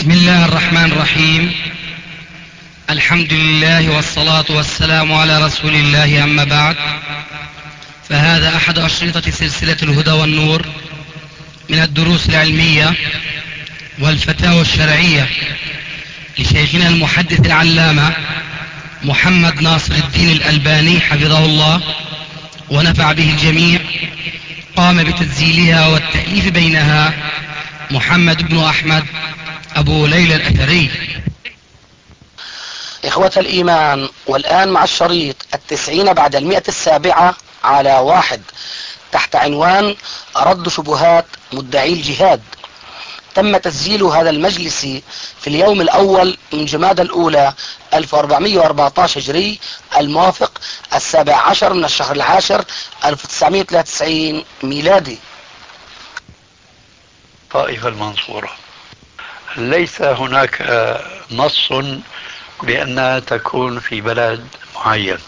بسم الله الرحمن الرحيم. الحمد لله والصلاة والسلام على رسول الله، أما بعد، فهذا أحد أشرطة سلسلة الهدى والنور من الدروس العلمية والفتاوى الشرعية لشيخنا المحدث العلامة محمد ناصر الدين الألباني حفظه الله ونفع به الجميع. قام بتسجيلها والتأليف بينها محمد بن أحمد أبو ليلى الأثري. إخوة الإيمان، والآن مع الشريط 90 بعد 107 على 1 تحت عنوان رد شبهات مدعي الجهاد. تم تسجيل هذا المجلس في اليوم الأول من جمادى الأولى 1414 هجري، الموافق 17 من الشهر العاشر 1993 ميلادي. طائفة المنصورة ليس هناك نص بأنها تكون في بلد معين،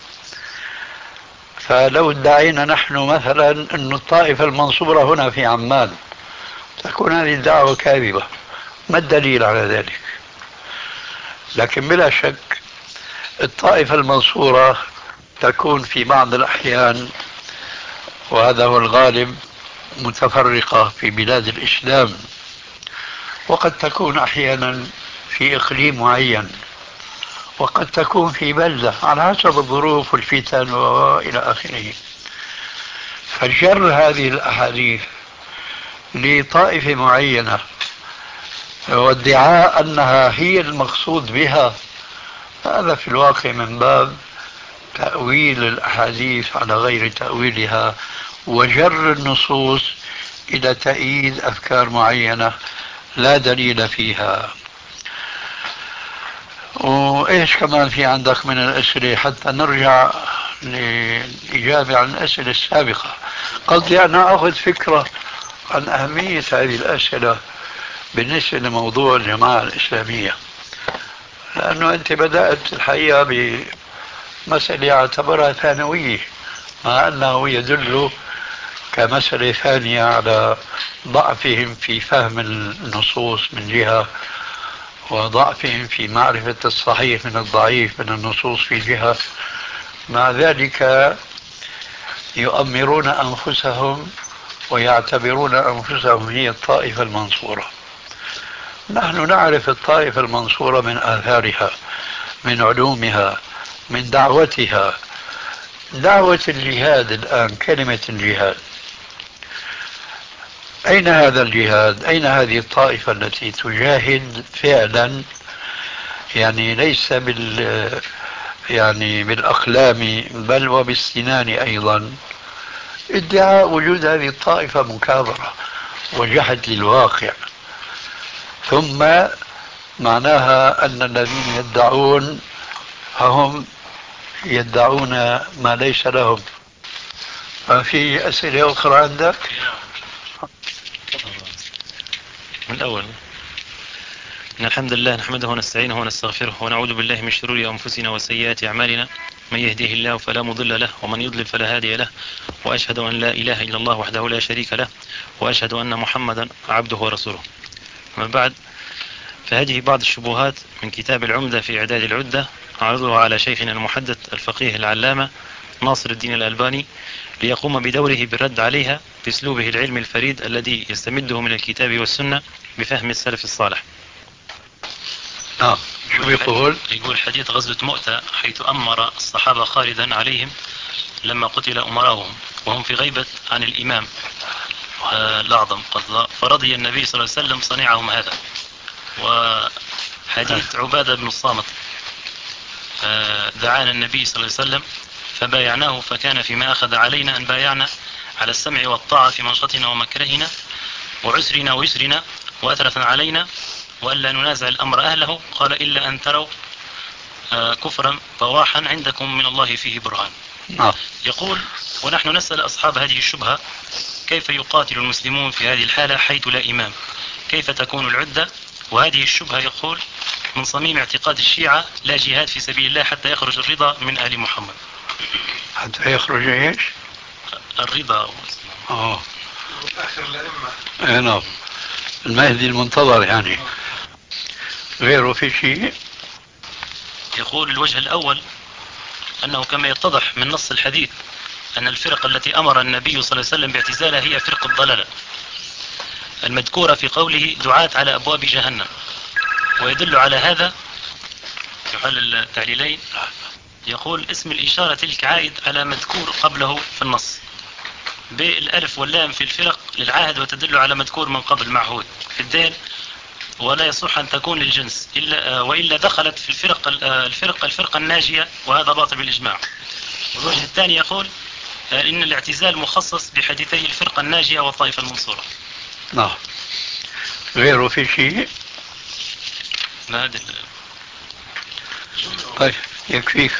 فلو ادعينا نحن مثلا أن الطائفة المنصورة هنا في عمان، تكون هذه الدعوة كاذبة. ما الدليل على ذلك؟ لكن بلا شك الطائفة المنصورة تكون في بعض الأحيان، وهذا هو الغالب، متفرقة في بلاد الإسلام، وقد تكون أحيانا في إقليم معين، وقد تكون في بلدة على حسب الظروف والفتن وإلى آخره. فجر هذه الأحاديث لطائفة معينة وادعاء أنها هي المقصود بها، هذا في الواقع من باب تأويل الأحاديث على غير تأويلها، وجر النصوص إلى تأييد أفكار معينة لا دليل فيها. وإيش كمان في عندك من الأسئلة حتى نرجع للإجابة عن الأسئلة السابقة؟ قصدي أنا أخذ فكرة عن أهمية هذه الأسئلة بالنسبة لموضوع الجماعة الإسلامية، لأنه أنت بدأت الحقيقة بمسألة اعتبرها ثانوية، مع أنه يدل كمسألة ثانية على ضعفهم في فهم النصوص من جهة، وضعفهم في معرفة الصحيح من الضعيف من النصوص في جهة. مع ذلك يؤمرون أنفسهم ويعتبرون أنفسهم هي الطائفة المنصورة. نحن نعرف الطائفة المنصورة من آثارها، من علومها، من دعوتها. دعوة الجهاد الآن، كلمة الجهاد، أين هذا الجهاد؟ أين هذه الطائفة التي تجاهد فعلا؟ يعني ليس بالأقلام بل وبالسنان أيضا. ادعاء وجود هذه الطائفة مكابرة وجحد للواقع، ثم معناها أن الذين يدعون هم يدعون ما ليس لهم. في أسئلة أخرى عندك؟ من الأول، إن الحمد لله نحمده ونستعينه ونستغفره ونعوذ بالله من شرور أنفسنا وسيئات أعمالنا، من يهده الله فلا مضل له ومن يضلل فلا هادي له، وأشهد أن لا إله إلا الله وحده لا شريك له، وأشهد أن محمدا عبده ورسوله. أما بعد، فهذه بعض الشبهات من كتاب العمدة في إعداد العدة، أعرضها على شيخنا المحدث الفقيه العلامة ناصر الدين الألباني ليقوم بدوره بالرد عليها بأسلوبه العلمي الفريد الذي يستمده من الكتاب والسنة بفهم السلف الصالح. شو يقول؟ يقول حديث غزوة مؤتة، حيث أمر الصحابة خالدا عليهم لما قتل أمراؤهم وهم في غيبة عن الإمام الأعظم، فرضي النبي صلى الله عليه وسلم صنيعهم هذا. وحديث عبادة بن الصامت، دعانا النبي صلى الله عليه وسلم فبايعناه، فكان فيما أخذ علينا أن بايعنا على السمع والطاعة في منشطنا ومكرهنا وعسرنا ويسرنا وأثرة علينا، وألا ننازع الأمر أهله. قال إلا أن تروا كفرا بواحا عندكم من الله فيه برهان. يقول: ونحن نسأل أصحاب هذه الشبهة كيف يقاتل المسلمون في هذه الحالة حيث لا إمام؟ كيف تكون العدة؟ وهذه الشبهة يقول من صميم اعتقاد الشيعة لا جهاد في سبيل الله حتى يخرج الرضا من آل محمد. حتى يخرج ايش؟ الرضا. آخر الأئمة. نعم، المهدي المنتظر يعني. غيره في شيء؟ يقول الوجه الأول أنه كما يتضح من نص الحديث أن الفرق التي أمر النبي صلى الله عليه وسلم باعتزالها هي فرق الضلالة المذكورة في قوله دعاة على أبواب جهنم. ويدل على هذا في حال التعليلين يقول اسم الإشارة تلك عائد على مذكور قبله في النص، بالألف واللام في الفرق للعهد وتدل على مذكور من قبل معهود في الدال، ولا يصح أن تكون للجنس وإلا دخلت في الفرقة الناجية، وهذا باطل بالإجماع. والوجه الثاني يقول إن الاعتزال مخصص بحديثي الفرقة الناجية والطائفة المنصورة. نعم. غيره في شيء؟ طيب يكفيك.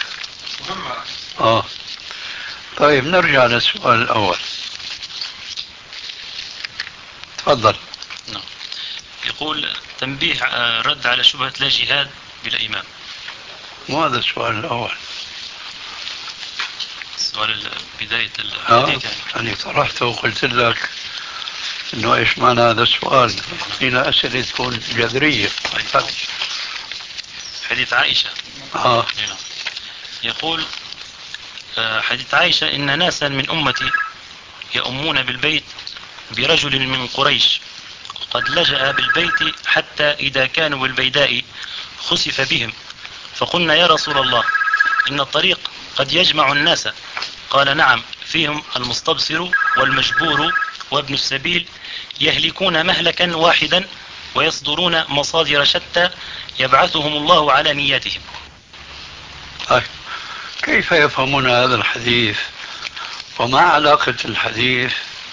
طيب نرجع للسؤال الأول. تفضل. نعم. يقول تنبيه رد على شبهة لا جهاد بلا إمام. مو هذا السؤال الأول. السؤال بداية الحديث يعني طرحته وقلت لك إنه إيش معنى هذا السؤال. فينا أسئلة تكون جذرية. حديث عائشة. يقول حديث عائشة إن ناسا من أمتي يؤمون بالبيت برجل من قريش قد لجأ بالبيت حتى إذا كانوا بالبيداء خسف بهم، فقلنا يا رسول الله إن الطريق قد يجمع الناس، قال نعم فيهم المستبصر والمجبور وابن السبيل يهلكون مهلكا واحدا ويصدرون مصادر شتى يبعثهم الله على نياتهم. كيف يفهمون هذا الحديث وما علاقة الحديث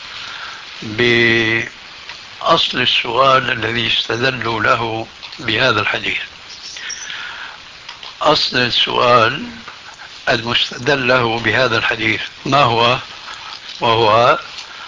بأصل السؤال الذي استدلوا له بهذا الحديث؟ أصل السؤال المستدل له بهذا الحديث ما هو؟ وهو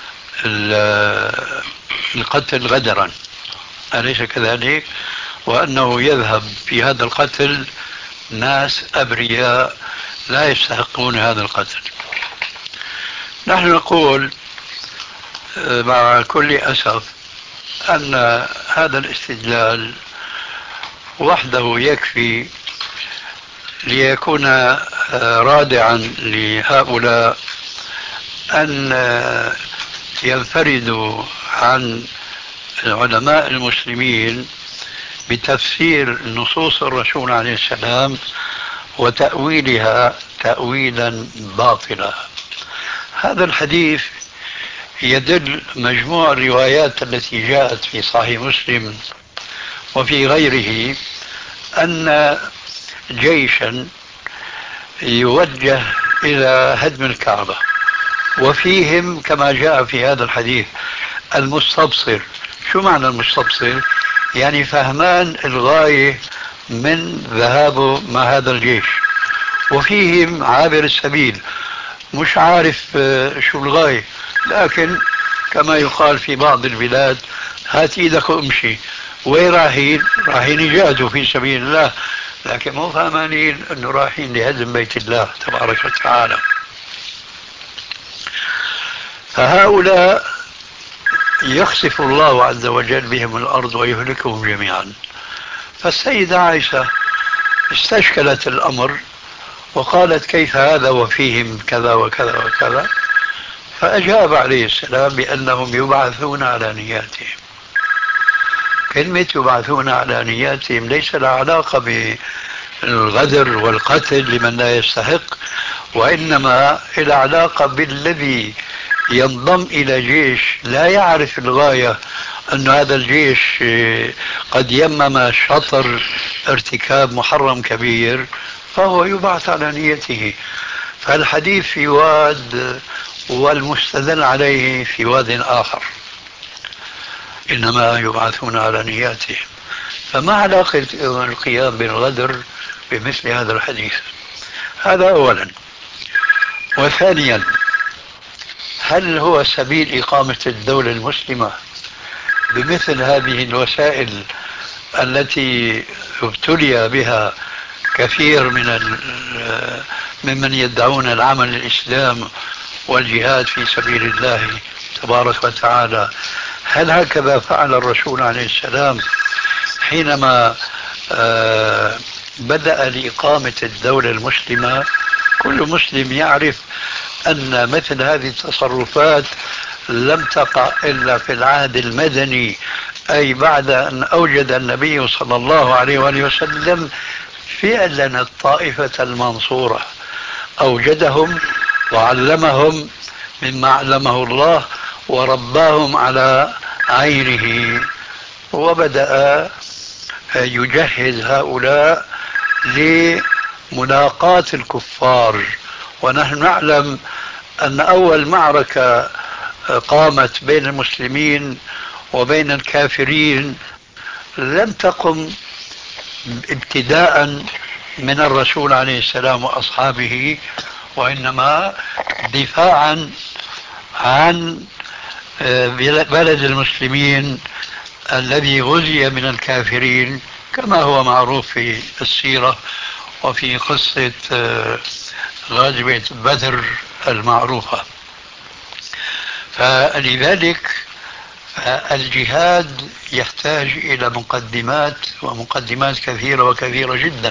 القتل غدرا، أليس كذلك؟ وأنه يذهب في هذا القتل ناس أبرياء لا يستحقون هذا القتل. نحن نقول مع كل أسف أن هذا الاستدلال وحده يكفي ليكون رادعا لهؤلاء أن ينفردوا عن علماء المسلمين بتفسير نصوص الرسول عليه السلام وتأويلها تأويلا باطلا. هذا الحديث يدل مجموع الروايات التي جاءت في صحيح مسلم وفي غيره أن جيشا يوجه إلى هدم الكعبة، وفيهم كما جاء في هذا الحديث المستبصر. شو معنى المستبصر؟ يعني فهمان الغاية من ذهابه مع هذا الجيش، وفيهم عابر السبيل مش عارف شو الغاية، لكن كما يقال في بعض البلاد هات ايدك وامشي. وين رايحين؟ رايحين يجاهدوا في سبيل الله، لكن مو فهمانين انه رايحين لهدم بيت الله تبارك وتعالى. فهؤلاء يخسف الله عز وجل بهم الأرض ويهلكهم جميعا. فالسيدة عائشة استشكلت الأمر وقالت كيف هذا وفيهم كذا وكذا وكذا، فأجاب عليه السلام بأنهم يبعثون على نياتهم. كلمة يبعثون على نياتهم ليس لها علاقة بالغدر والقتل لمن لا يستحق، وإنما إلى علاقة بالذي ينضم إلى جيش لا يعرف الغاية، أن هذا الجيش قد يمم شطر ارتكاب محرم كبير، فهو يبعث على نيته. فالحديث في واد والمستدل عليه في واد آخر، إنما يبعثون على نياتهم. فما علاقة القيام بالغدر بمثل هذا الحديث؟ هذا أولا. وثانيا، هل هو سبيل إقامة الدولة المسلمة بمثل هذه الوسائل التي ابتلي بها كثير ممن يدعون العمل الإسلام والجهاد في سبيل الله تبارك وتعالى؟ هل هكذا فعل الرسول عليه السلام حينما بدأ لإقامة الدولة المسلمة، كل مسلم يعرف أن مثل هذه التصرفات لم تقع إلا في العهد المدني، أي بعد أن أوجد النبي صلى الله عليه وآله وسلم فعلا الطائفة المنصورة، أوجدهم وعلمهم مما علمه الله ورباهم على عينه، وبدأ يجهز هؤلاء لملاقاة الكفار. ونحن نعلم أن أول معركة قامت بين المسلمين وبين الكافرين لم تقم ابتداء من الرسول عليه السلام وأصحابه، وإنما دفاعا عن بلد المسلمين الذي غزي من الكافرين، كما هو معروف في السيرة وفي قصة غزوة بدر المعروفة. فلذلك الجهاد يحتاج إلى مقدمات، ومقدمات كثيرة وكثيرة جدا.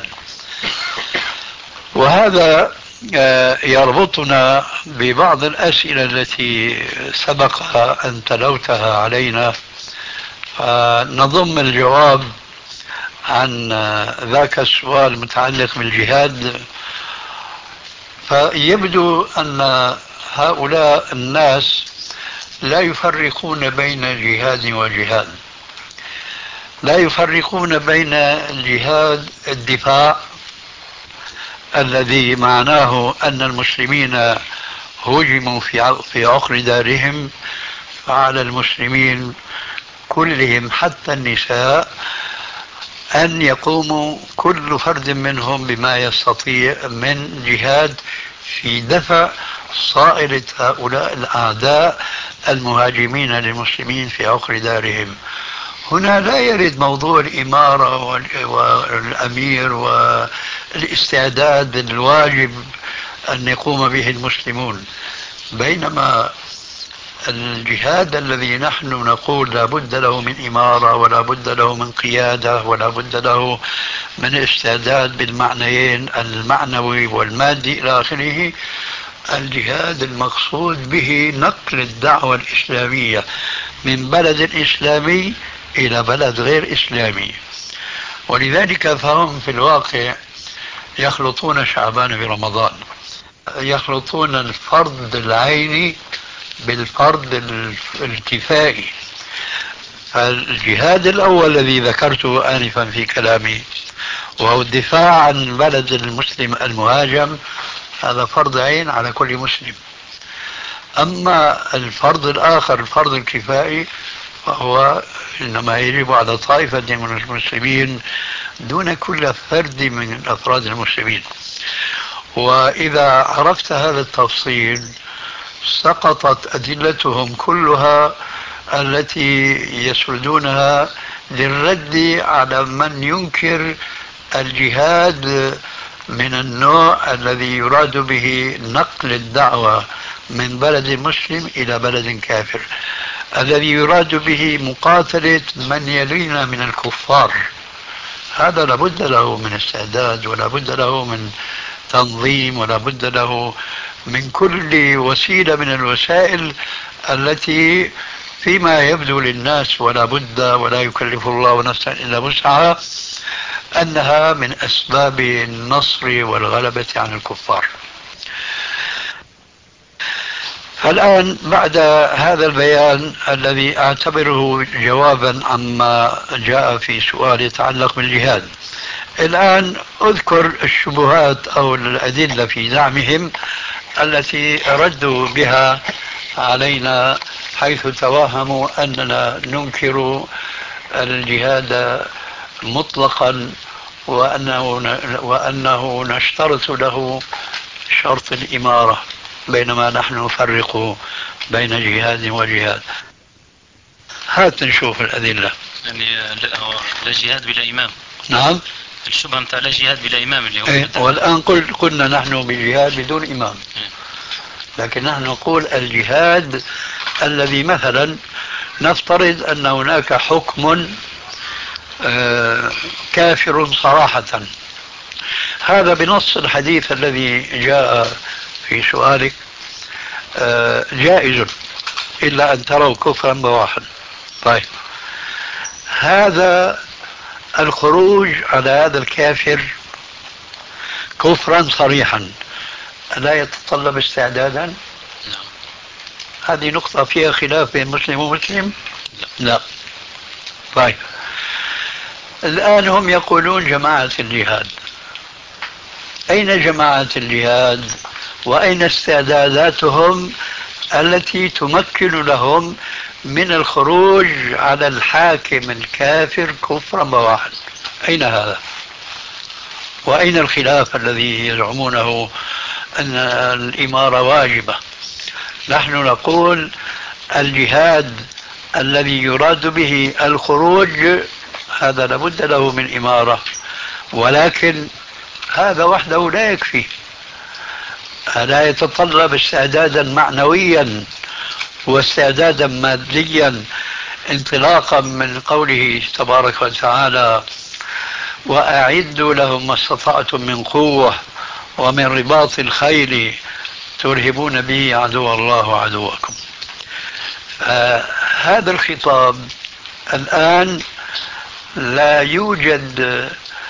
وهذا يربطنا ببعض الأسئلة التي سبق أن تلوتها علينا، فنضم الجواب عن ذاك السؤال المتعلق بالجهاد. فيبدو أن هؤلاء الناس لا يفرقون بين جهاد وجهاد، لا يفرقون بين الجهاد الدفاع الذي معناه أن المسلمين هجموا في عقر دارهم، فعلى المسلمين كلهم حتى النساء أن يقوموا كل فرد منهم بما يستطيع من جهاد في دفع صائلة هؤلاء الأعداء المهاجمين للمسلمين في عقر دارهم. هنا لا يرد موضوع الإمارة والأمير والاستعداد الواجب أن يقوم به المسلمون، بينما الجهاد الذي نحن نقول لا بد له من إمارة ولا بد له من قيادة ولا بد له من استعداد بالمعنيين المعنوي والمادي إلى آخره، الجهاد المقصود به نقل الدعوة الإسلامية من بلد إسلامي إلى بلد غير إسلامي. ولذلك فهم في الواقع يخلطون شعبان برمضان، يخلطون الفرض العيني بالفرض الكفائي. فالجهاد الأول الذي ذكرته آنفا في كلامي وهو الدفاع عن بلد المسلم المهاجم، هذا فرض عين على كل مسلم. أما الفرض الآخر الفرض الكفائي فهو إنما يجب على طائفة من المسلمين دون كل فرد من أفراد المسلمين. وإذا عرفت هذا التفصيل سقطت أدلتهم كلها التي يسردونها للرد على من ينكر الجهاد من النوع الذي يراد به نقل الدعوة من بلد مسلم إلى بلد كافر، الذي يراد به مقاتلة من يلينا من الكفار. هذا لابد له من استعداد ولا بد له من تنظيم ولا بد له من كل وسيلة من الوسائل التي فيما يبدو للناس ولا بد ولا يكلف الله نفسا إلا وسعها أنها من أسباب النصر والغلبة عن الكفار. فالآن بعد هذا البيان الذي أعتبره جوابا عما جاء في سؤال يتعلق بالجهاد، الآن أذكر الشبهات أو الأدلة في دعمهم التي ردوا بها علينا، حيث توهموا أننا ننكر الجهاد مطلقا وأنه نشترط له شرط الإمارة، بينما نحن نفرق بين جهاد وجهاد. هات نشوف الأدلة. يعني لا جهاد بلا إمام. نعم، الشبهة متاع لا جهاد بلا إمام اليوم. والآن قلنا نحن بجهاد بدون إمام، لكن نحن نقول الجهاد الذي مثلا نفترض أن هناك حكم كافر صراحة. هذا بنص الحديث الذي جاء في سؤالك جائز إلا أن تروا كفرا بواحا. طيب، هذا الخروج على هذا الكافر كفرا صريحا لا يتطلب استعدادا؟ هذه نقطة فيها خلاف بين مسلم ومسلم؟ لا. طيب، الآن هم يقولون جماعة الجهاد. أين جماعة الجهاد وأين استعداداتهم التي تمكن لهم من الخروج على الحاكم الكافر كفرا بواحا؟ أين هذا؟ وأين الخلاف الذي يزعمونه أن الإمارة واجبة؟ نحن نقول الجهاد الذي يراد به الخروج هذا لابد له من إمارة، ولكن هذا وحده لا يكفي، لا يتطلب استعدادا معنويا واستعدادا ماديا، انطلاقا من قوله تبارك وتعالى: وأعدوا لهم ما استطعتم من قوة ومن رباط الخيل ترهبون به عدو الله وعدوكم. هذا الخطاب الآن لا يوجد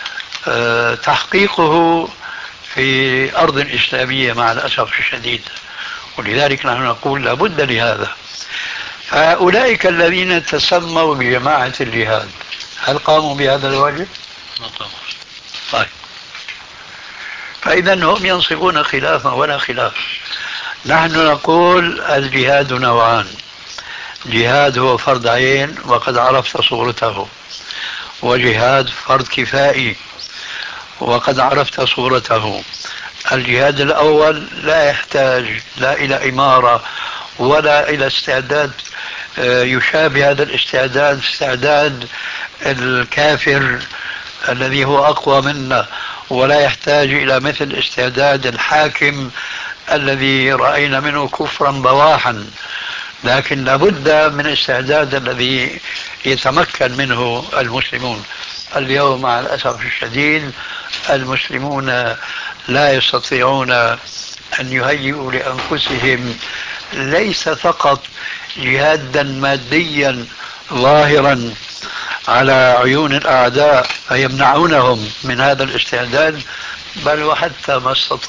تحقيقه في أرض إسلامية مع الأسف الشديد، ولذلك نحن نقول لابد لهذا. فأولئك الذين تسموا بجماعة الجهاد هل قاموا بهذا الواجب؟ ما قاموا. طيب، فإذا هم ينصبون خلافا ولا خلاف. نحن نقول الجهاد نوعان: جهاد هو فرض عين وقد عرفت صورته، وجهاد فرض كفائي وقد عرفت صورته. الجهاد الأول لا يحتاج لا إلى إمارة ولا إلى استعداد يشابه هذا الاستعداد استعداد الكافر الذي هو أقوى منا، ولا يحتاج إلى مثل استعداد الحاكم الذي رأينا منه كفرا بواحا، لكن لابد من استعداد الذي يتمكن منه المسلمون. اليوم مع الأسف الشديد المسلمون لا يستطيعون أن يهيئوا لأنفسهم ليس فقط جهادا ماديا ظاهرا على عيون الأعداء فيمنعونهم من هذا الاستعداد، بل وحتى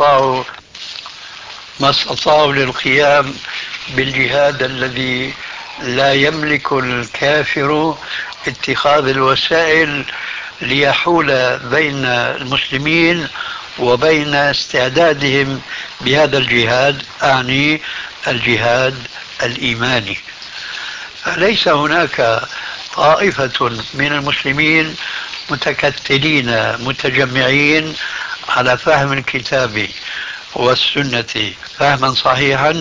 ما استطاعوا للقيام بالجهاد الذي لا يملك الكافر اتخاذ الوسائل ليحول بين المسلمين وبين استعدادهم بهذا الجهاد، أعني الجهاد الإيماني. فليس هناك طائفة من المسلمين متكتلين متجمعين على فهم الكتاب والسنة فهما صحيحا،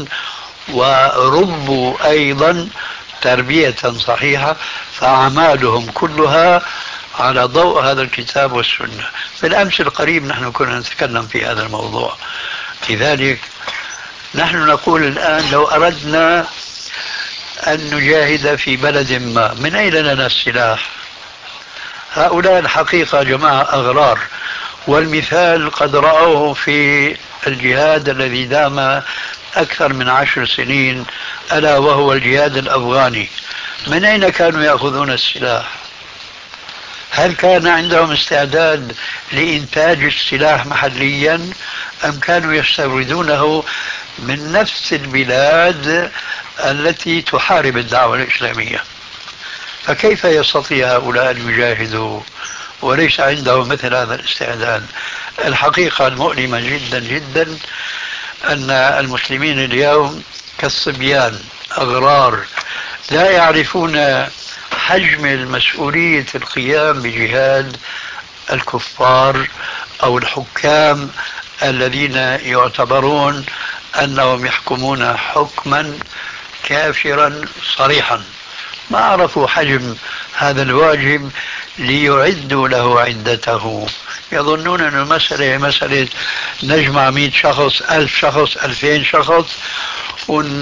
وربوا أيضا تربية صحيحة، فأعمالهم كلها على ضوء هذا الكتاب والسنة. في الأمس القريب نحن كنا نتكلم في هذا الموضوع. لذلك نحن نقول الآن لو أردنا أن نجاهد في بلد ما، من أين لنا السلاح؟ هؤلاء الحقيقة جماعة أغرار، والمثال قد رأوه في الجهاد الذي دام أكثر من 10 سنين، ألا وهو الجهاد الأفغاني. من أين كانوا يأخذون السلاح؟ هل كان عندهم استعداد لإنتاج السلاح محليا أم كانوا يستوردونه من نفس البلاد التي تحارب الدعوة الإسلامية؟ فكيف يستطيع هؤلاء أن يجاهدوا وليس عندهم مثل هذا الاستعداد؟ الحقيقة المؤلمة جدا جدا أن المسلمين اليوم كالصبيان أغرار لا يعرفون حجم المسؤولية القيام بجهاد الكفار أو الحكام الذين يعتبرون أنهم يحكمون حكما كافرا صريحا. ما عرفوا حجم هذا الواجب ليعدوا له عدته. يظنون أن المسألة مسألة نجمع 100 شخص 1000 شخص 2000 شخص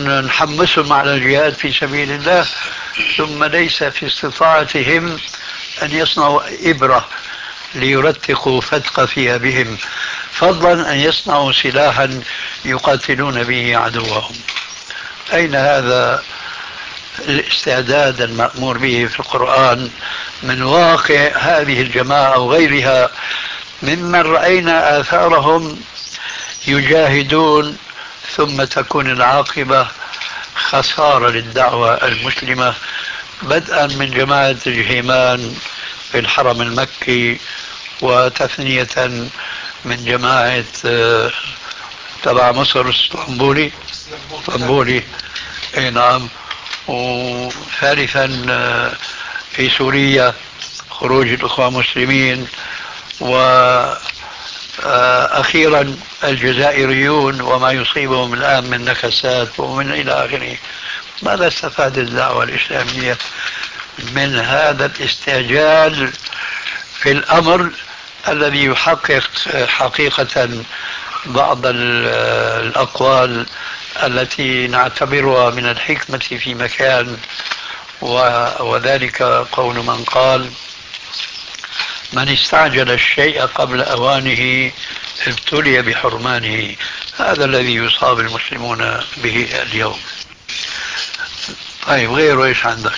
ونحمسهم على الجهاد في سبيل الله، ثم ليس في استطاعتهم أن يصنعوا إبرة ليرتقوا فتق ثيابهم، فضلا أن يصنعوا سلاحا يقاتلون به عدوهم. أين هذا الاستعداد المأمور به في القرآن من واقع هذه الجماعة وغيرها ممن رأينا آثارهم يجاهدون ثم تكون العاقبة خسارة للدعوة المسلمة، بدءا من جماعة الجهيمان في الحرم المكي، وتثنية من جماعة تبع مصر اسطنبولي، اي نعم، وثالثا في سوريا خروج الأخوة المسلمين، وأخيرا الجزائريون وما يصيبهم الآن من نكسات ومن إلى آخره. ماذا استفاد الدعوة الإسلامية من هذا الاستعجال في الأمر الذي يحقق حقيقة بعض الأقوال التي نعتبرها من الحكمة في مكان، وذلك قول من قال: من استعجل الشيء قبل أوانه ابتلي بحرمانه. هذا الذي يصاب المسلمون به اليوم. طيب، غيره ايش عندك؟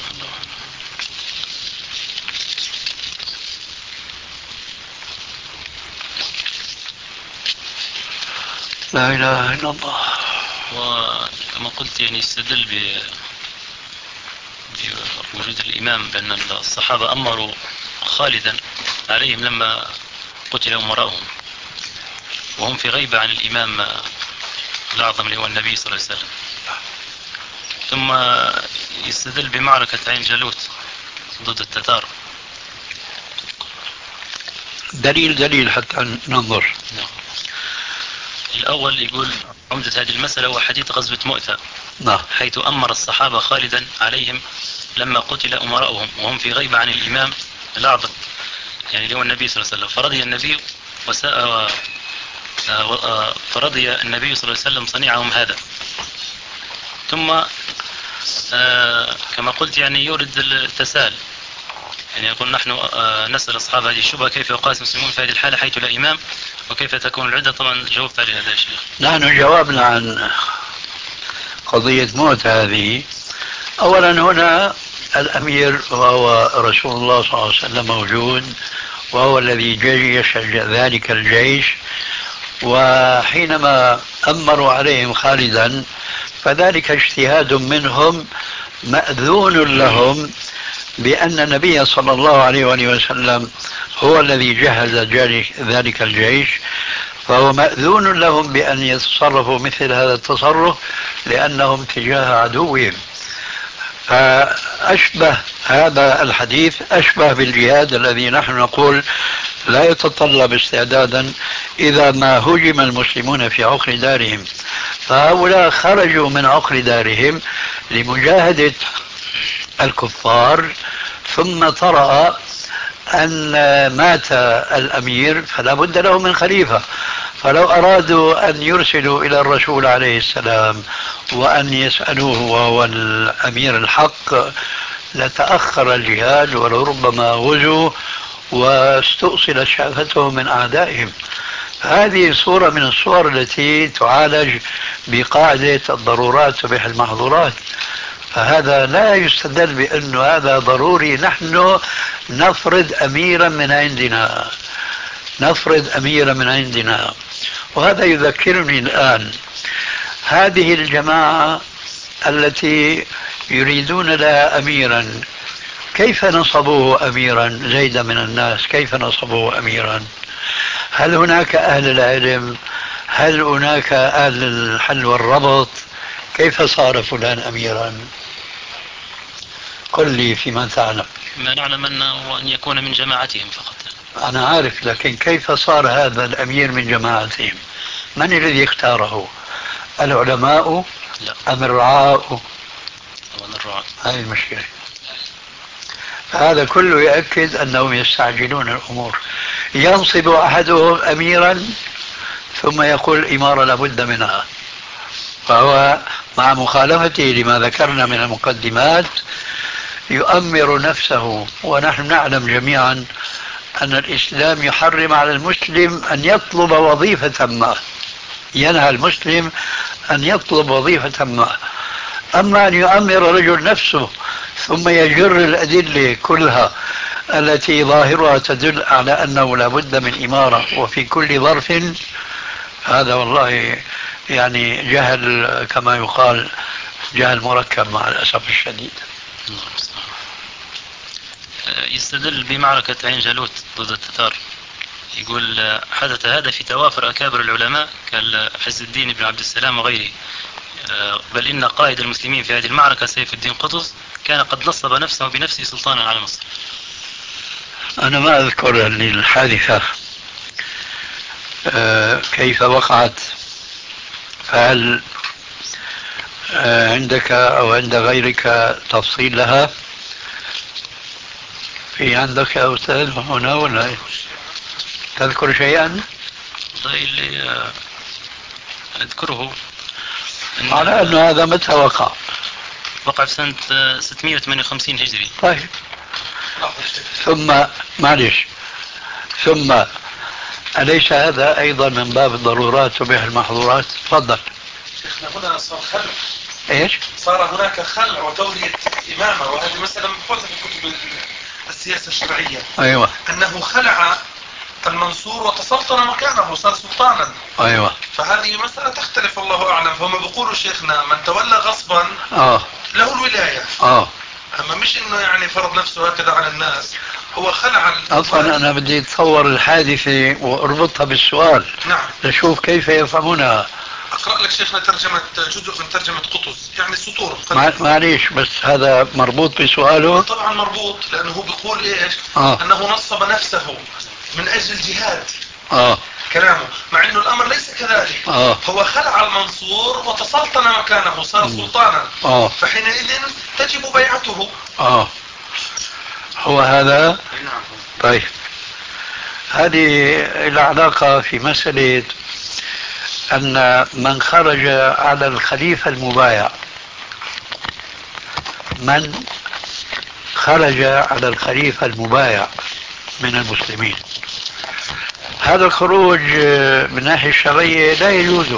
لا إله إلا الله. وكما قلت يعني استدل بوجود الإمام بأن الصحابة أمروا خالدا عليهم لما قتل أمراؤهم وهم في غيبة عن الإمام الأعظم اللي هو النبي صلى الله عليه وسلم. ثم يستدل بمعركة عين جالوت ضد التتار. دليل حتى ننظر. نعم. الأول يقول عمدة هذه المسألة هو حديث غزوة مؤتة، حيث أمر الصحابة خالدا عليهم لما قتل أمراؤهم وهم في غيبة عن الإمام الأعظم يعني اللي هو النبي صلى الله عليه وسلم، فرضي النبي صلى الله عليه وسلم صنيعهم هذا. ثم كما قلت يعني يورد التساؤل، يعني يقول نحن نسأل أصحاب هذه الشبهة كيف يقاس المسلمون في هذه الحالة حيث لا إمام وكيف تكون العدة. طبعا جاوبت على هذا الشيء. نحن جاوبنا عن قضية موت هذه. أولا هنا الأمير وهو رسول الله صلى الله عليه وسلم موجود، وهو الذي جيش ذلك الجيش، وحينما أمروا عليهم خالدا فذلك اجتهاد منهم مأذون لهم بأن النبي صلى الله عليه وآله وسلم هو الذي جهز ذلك الجيش، فهو مأذون لهم بأن يتصرفوا مثل هذا التصرف لأنهم تجاه عدوهم. فأشبه هذا الحديث أشبه بالجهاد الذي نحن نقول لا يتطلب استعدادا إذا ما هجم المسلمون في عقر دارهم، فهؤلاء خرجوا من عقر دارهم لمجاهدة الكفار، ثم طرأ أن مات الأمير فلا بد له من خليفة، فلو أرادوا أن يرسلوا إلى الرسول عليه السلام وأن يسألوه وهو الأمير الحق لتأخر الجهاد ولربما غزوا واستؤصلت شافتهم من أعدائهم. هذه صورة من الصور التي تعالج بقاعدة الضرورات تبيح المحظورات، فهذا لا يستدل بأنه هذا ضروري نحن نفرض أميرا من عندنا. وهذا يذكرني الآن هذه الجماعة التي يريدون لها أميرا، كيف نصبوه أميرا؟ زيد من الناس كيف نصبوه أميرا؟ هل هناك أهل العلم؟ هل هناك أهل الحل والربط؟ كيف صار فلان أميرا؟ قل لي فيما تعلم. ما نعلم أنه أن يكون من جماعتهم فقط. أنا عارف، لكن كيف صار هذا الأمير من جماعتهم؟ من الذي اختاره؟ العلماء؟ لا. أم الرعاء؟ الرعاء. هذه المشكلة. هذا كله يؤكد أنهم يستعجلون الأمور. ينصب أحدهم أميرا ثم يقول الإمارة لابد منها، فهو مع مخالفته لما ذكرنا من المقدمات يؤمر نفسه، ونحن نعلم جميعا أن الإسلام يحرم على المسلم أن يطلب وظيفة ما، ينهى المسلم أن يطلب وظيفة ما. أما أن يؤمر رجل نفسه ثم يجر الأدلة كلها التي ظاهرها تدل على أنه لا بد من إمارة وفي كل ظرف، هذا والله يعني جهل كما يقال، جهل مركب مع الأسف الشديد. يستدل بمعركة عين جالوت ضد التتار، يقول حدث هذا في توافر أكابر العلماء كالعز الدين بن عبد السلام وغيره، بل إن قائد المسلمين في هذه المعركة سيف الدين قطز كان قد نصب نفسه بنفسه سلطانا على مصر. أنا ما أذكر الحادثة كيف وقعت، فهل عندك أو عند غيرك تفصيل لها؟ في عندك يا أستاذ هنا ولا تذكر شيئا؟ اللي أذكره على أنه هذا متى وقع؟ وقع في سنة 658 هجري. طيب، ثم معلش، ثم أليس هذا أيضا من باب الضرورات تبيح المحظورات؟ تفضل. شيخنا هنا صار خلع. إيش؟ صار هناك خلع وتولية إمامة، وهذه مسألة مبحوثة في كتب السياسة الشرعية. أيوة. أنه خلع المنصور وتسلطن مكانه، صار سلطانا. أيوة. فهذه مسألة تختلف، الله أعلم. فهم بيقولوا شيخنا من تولى غصبا له الولاية. أما مش إنه يعني فرض نفسه هكذا على الناس، هو خلع. أصلا أنا بدي أتصور الحادثة وأربطها بالسؤال. نعم. لشوف كيف يفهمونها. أقرأ لك شيخنا ترجمة جزء من ترجمة قطز، يعني سطور. معليش، بس هذا مربوط بسؤاله؟ طبعا مربوط، لأنه هو بيقول إيش؟ أنه نصب نفسه من أجل الجهاد. كلامه، مع أنه الأمر ليس كذلك. هو خلع المنصور وتسلطن مكانه، صار سلطانا. فحينئذ تجب بيعته. هو هذا. طيب، هذه العلاقة في مسألة أن من خرج على الخليفة المبايع، من خرج على الخليفة المبايع من المسلمين، هذا الخروج من الناحية الشرعية لا يجوز،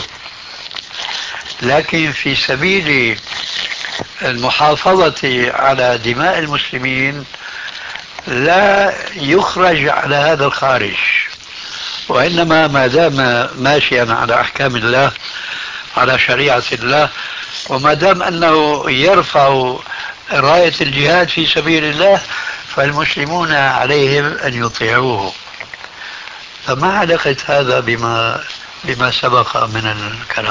لكن في سبيل المحافظة على دماء المسلمين لا يخرج على هذا الخارج، وإنما ما دام ماشيا على أحكام الله، على شريعة الله، وما دام أنه يرفع راية الجهاد في سبيل الله، فالمسلمون عليهم أن يطيعوه. فما علاقة هذا بما سبق من الكلام؟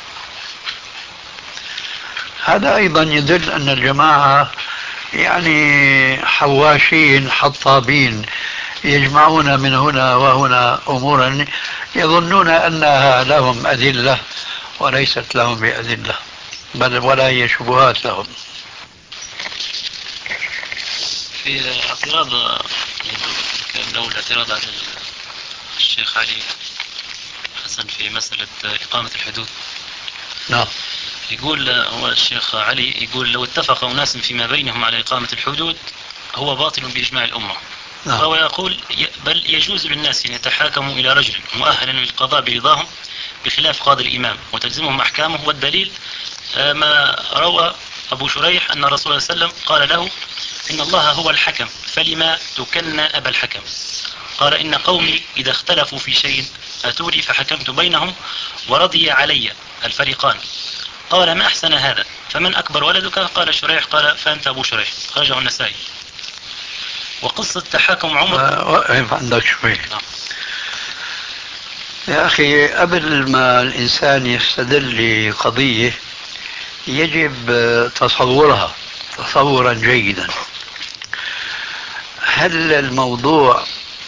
هذا أيضا يدل أن الجماعة يعني حواشين حطابين، يجمعون من هنا وهنا أمورا يظنون أنها لهم أدلة وليست لهم بأدلة، بل ولا هي شبهات لهم. في اعتراض الاعتراض على الشيخ علي حسن في مسألة إقامة الحدود. نعم. يقول هو الشيخ علي يقول لو اتفق أناس فيما بينهم على إقامة الحدود هو باطل بإجماع الأمة. فهو يقول بل يجوز للناس أن يتحاكموا إلى رجل مؤهلا للقضاء برضاهم بخلاف قاضي الإمام وتلزمهم أحكامه، والدليل ما روى أبو شريح أن الرسول صلى الله عليه وسلم قال له إن الله هو الحكم فلما تكن أبا الحكم، قال إن قومي إذا اختلفوا في شيء أتوني فحكمت بينهم ورضي علي الفريقان، قال ما أحسن هذا، فمن أكبر ولدك؟ قال شريح، قال فأنت أبو شريح، خرجه النسائي. وقصة تحاكم عمر عندك شوي يا أخي، قبل ما الإنسان يستدل لقضية يجب تصورها تصورا جيدا. هل الموضوع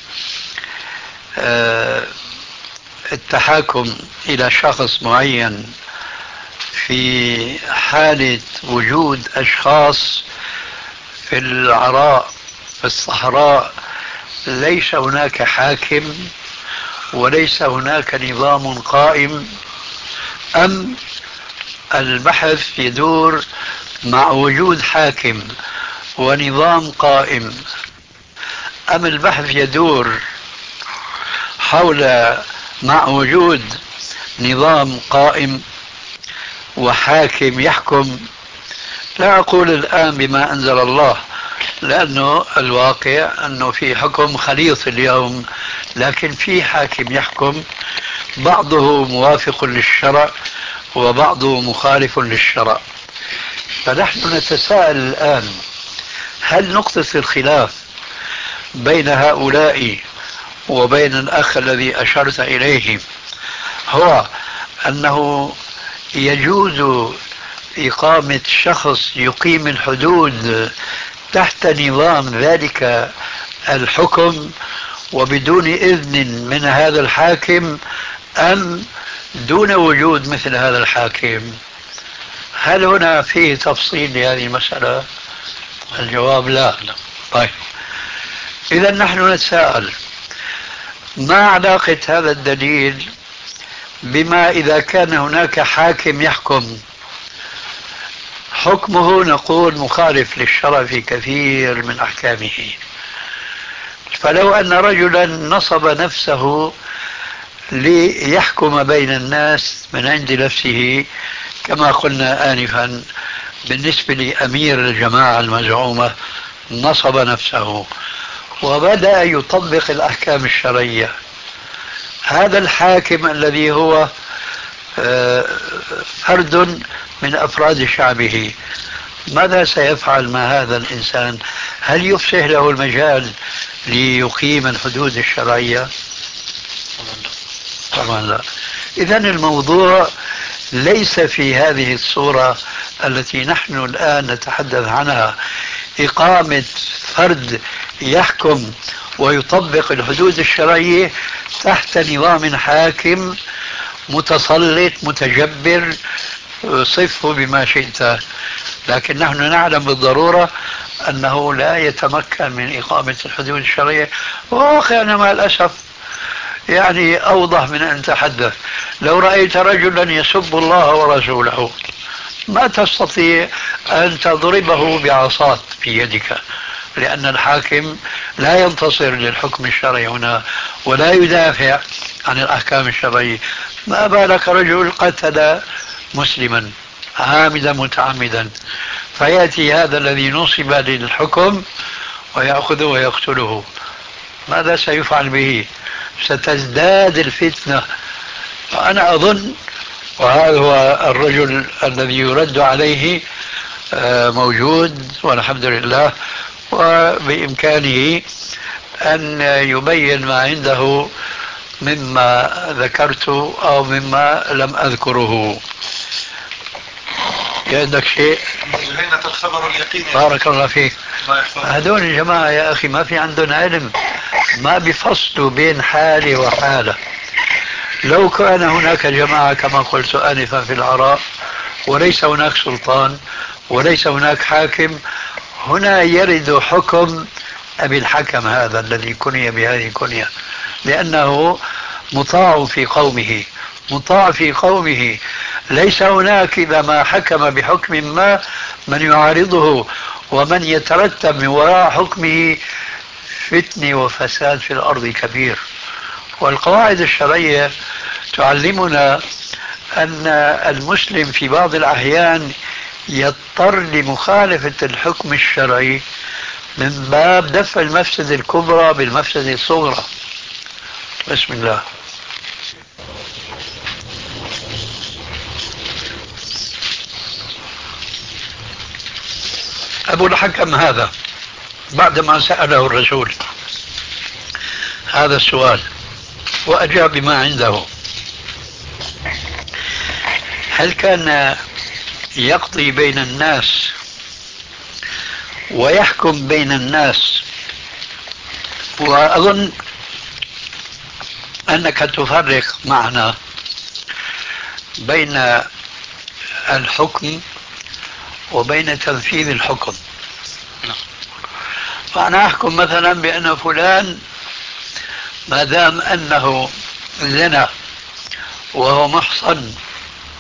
التحاكم إلى شخص معين في حالة وجود أشخاص في العراء في الصحراء ليس هناك حاكم وليس هناك نظام قائم، أم البحث يدور مع وجود حاكم ونظام قائم، أم البحث يدور حول مع وجود نظام قائم وحاكم يحكم؟ لا أقول الآن بما أنزل الله، لأنه الواقع أنه في حكم خليط اليوم، لكن في حاكم يحكم بعضه موافق للشرع وبعضه مخالف للشرع. فنحن نتساءل الآن، هل نقطة الخلاف بين هؤلاء وبين الأخ الذي أشرت إليه هو أنه يجوز إقامة شخص يقيم الحدود تحت نظام ذلك الحكم وبدون إذن من هذا الحاكم، أم دون وجود مثل هذا الحاكم؟ هل هنا فيه تفصيل لهذه المسألة؟ الجواب لا. طيب، إذا نحن نتساءل ما علاقة هذا الدليل بما إذا كان هناك حاكم يحكم حكمه نقول مخالف للشرع في كثير من أحكامه؟ فلو أن رجلا نصب نفسه ليحكم بين الناس من عند نفسه كما قلنا آنفا بالنسبة لأمير الجماعة المزعومة، نصب نفسه وبدأ يطبق الأحكام الشرعية، هذا الحاكم الذي هو فرد من أفراد شعبه ماذا سيفعل مع هذا الإنسان؟ هل يفسح له المجال ليقيم الحدود الشرعية؟ طبعا لا. إذن الموضوع ليس في هذه الصورة التي نحن الآن نتحدث عنها، إقامة فرد يحكم ويطبق الحدود الشرعية تحت نظام حاكم متسلط متجبر، صفه بما شئت، لكن نحن نعلم بالضرورة أنه لا يتمكن من إقامة الحدود الشرعية. وواقعنا مع الأسف يعني أوضح من أن تحدث. لو رأيت رجلا يسب الله ورسوله ما تستطيع أن تضربه بعصات في يدك، لأن الحاكم لا ينتصر للحكم الشرعي هنا ولا يدافع عن الأحكام الشرعية. ما بالك رجل قتل مسلما عامدا متعمدا، فيأتي هذا الذي نصب للحكم ويأخذه ويقتله، ماذا سيفعل به؟ ستزداد الفتنة. أنا أظن، وهذا هو الرجل الذي يرد عليه موجود والحمد لله، وبإمكانه أن يبين ما عنده مما ذكرت أو مما لم أذكره. عندك شيء؟ جهينة الخبر اليقين. بارك الله فيك. هذول الجماعة يا أخي ما في عندهم علم، ما بيفصلوا بين حالة وحالة. لو كان هناك جماعة كما قلت آنفا في العراء وليس هناك سلطان وليس هناك حاكم، هنا يرد حكم أبي الحكم هذا الذي كني بهذه الكنية، لأنه مطاع في قومه، مطاع في قومه. ليس هناك إذا ما حكم بحكم ما من يعارضه ومن يترتب من وراء حكمه فتنة وفساد في الأرض كبير. والقواعد الشرعية تعلمنا أن المسلم في بعض الأحيان يضطر لمخالفة الحكم الشرعي من باب دفع المفسدة الكبرى بالمفسدة الصغرى. بسم الله. أبو الحكم هذا بعدما سأله الرسول هذا السؤال وأجاب بما عنده، هل كان يقضي بين الناس ويحكم بين الناس؟ وأظن أنك تفرق معنا بين الحكم وبين تنفيذ الحكم. فأنا أحكم مثلا بأن فلان ما دام أنه زنا وهو محصن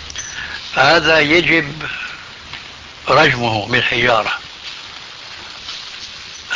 فهذا يجب رجمه بالحجارة،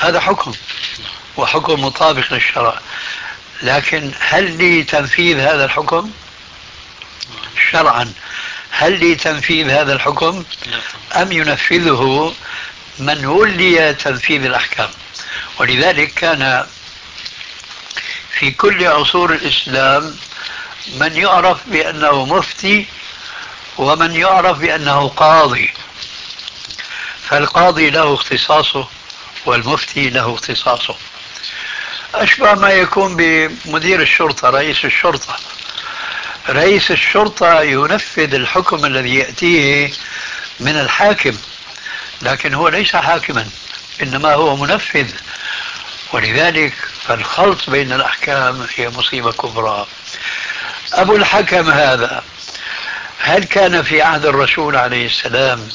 هذا حكم، وحكم مطابق للشرع، لكن هل لي تنفيذ هذا الحكم شرعا؟ هل لي تنفيذ هذا الحكم أم ينفذه من ولي تنفيذ الأحكام؟ ولذلك كان في كل عصور الإسلام من يعرف بأنه مفتي ومن يعرف بأنه قاضي، فالقاضي له اختصاصه والمفتي له اختصاصه. أشبه ما يكون بمدير الشرطة، رئيس الشرطة. رئيس الشرطة ينفذ الحكم الذي يأتيه من الحاكم، لكن هو ليس حاكما، إنما هو منفذ. ولذلك فالخلط بين الأحكام هي مصيبة كبرى. أبو الحكم هذا هل كان في عهد الرسول عليه السلام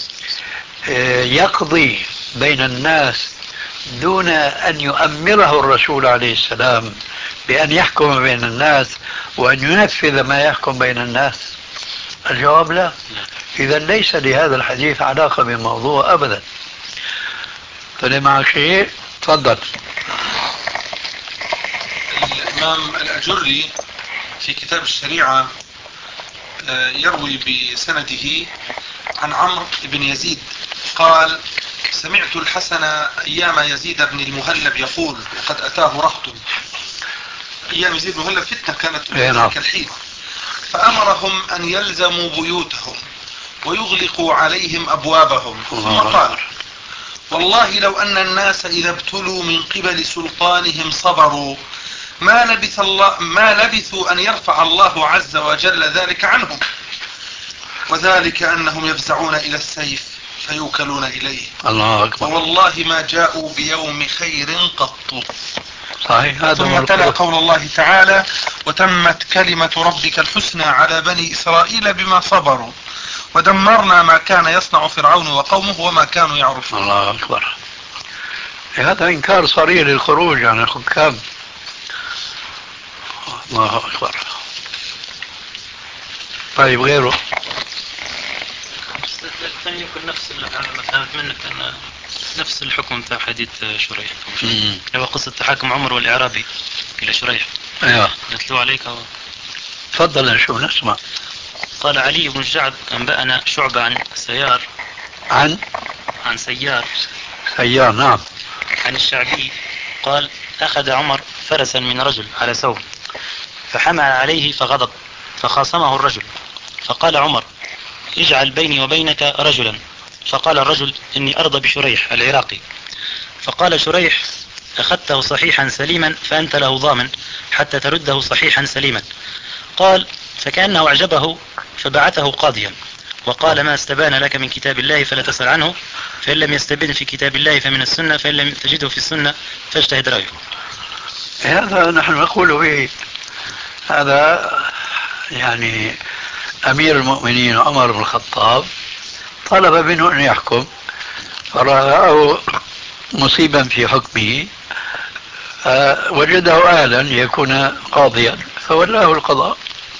يقضي بين الناس دون أن يؤمره الرسول عليه السلام بأن يحكم بين الناس وأن ينفذ ما يحكم بين الناس؟ الجواب لا. إذا ليس لهذا الحديث علاقة بالموضوع أبدا. طلع معك شيء؟ تفضل. الإمام الأجري في كتاب الشريعة يروي بسنده عن عمرو بن يزيد قال: سمعت الحسن أيام يزيد بن المهلب يقول، وقد أتاه رهط. أيام يزيد بن المهلب فتنة كانت في ذلك الحين، فأمرهم أن يلزموا بيوتهم ويغلقوا عليهم أبوابهم، ثم قال: والله لو أن الناس إذا ابتلوا من قبل سلطانهم صبروا ما لبثوا أن يرفع الله عز وجل ذلك عنهم، وذلك أنهم يفزعون إلى السيف فيوكلون إليه. الله أكبر. والله ما جاءوا بيوم خير قط. صحيح. هذا ثم تلا قول الله تعالى: وتمت كلمة ربك الحسنى على بني إسرائيل بما صبروا ودمرنا ما كان يصنع فرعون وقومه وما كانوا يعرفون. الله أكبر. هذا إنكار صريح للخروج عن الحكام. الله أكبر. طيب غيره؟ يمكن نفس ما فهمت منك أن نفس الحكم بتاع حديث شريح، هو قصة تحاكم عمر والإعرابي إلى شريح. أيوة. نتلو عليك تفضل شو نسمع. قال علي بن الجعد أنبأنا شعبة عن سيار عن سيار نعم، عن الشعبي قال: أخذ عمر فرسا من رجل على سوم فحمل عليه فغضب فخاصمه الرجل، فقال عمر: اجعل بيني وبينك رجلا. فقال الرجل: إني أرضى بشريح العراقي. فقال شريح: أخذته صحيحا سليما فأنت له ضامن حتى ترده صحيحا سليما. قال: فكأنه أعجبه فبعثه قاضيا وقال: ما استبان لك من كتاب الله فلا تسأل عنه، فإن لم يستبن في كتاب الله فمن السنة، فإن لم تجده في السنة فاجتهد رأيه. هذا نحن نقول به. هذا يعني أمير المؤمنين عمر بن الخطاب طلب منه أن يحكم، فرأى مصيبا في حكمه، وجده أهلا يكون قاضيا فولاه القضاء.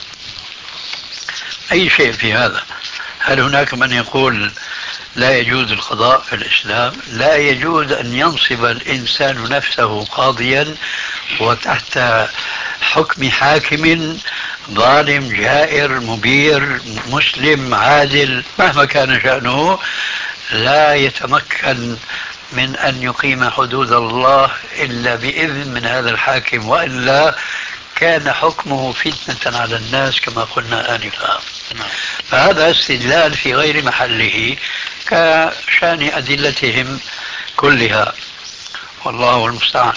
أي شيء في هذا. هل هناك من يقول لا يجوز القضاء في الإسلام؟ لا يجوز أن ينصب الإنسان نفسه قاضيا وتحت حكم حاكم ظالم جائر مبير مسلم عادل مهما كان شأنه، لا يتمكن من أن يقيم حدود الله إلا بإذن من هذا الحاكم، وإلا كان حكمه فتنة على الناس كما قلنا آنفا. فهذا استدلال في غير محله كشان أدلتهم كلها، والله المستعان.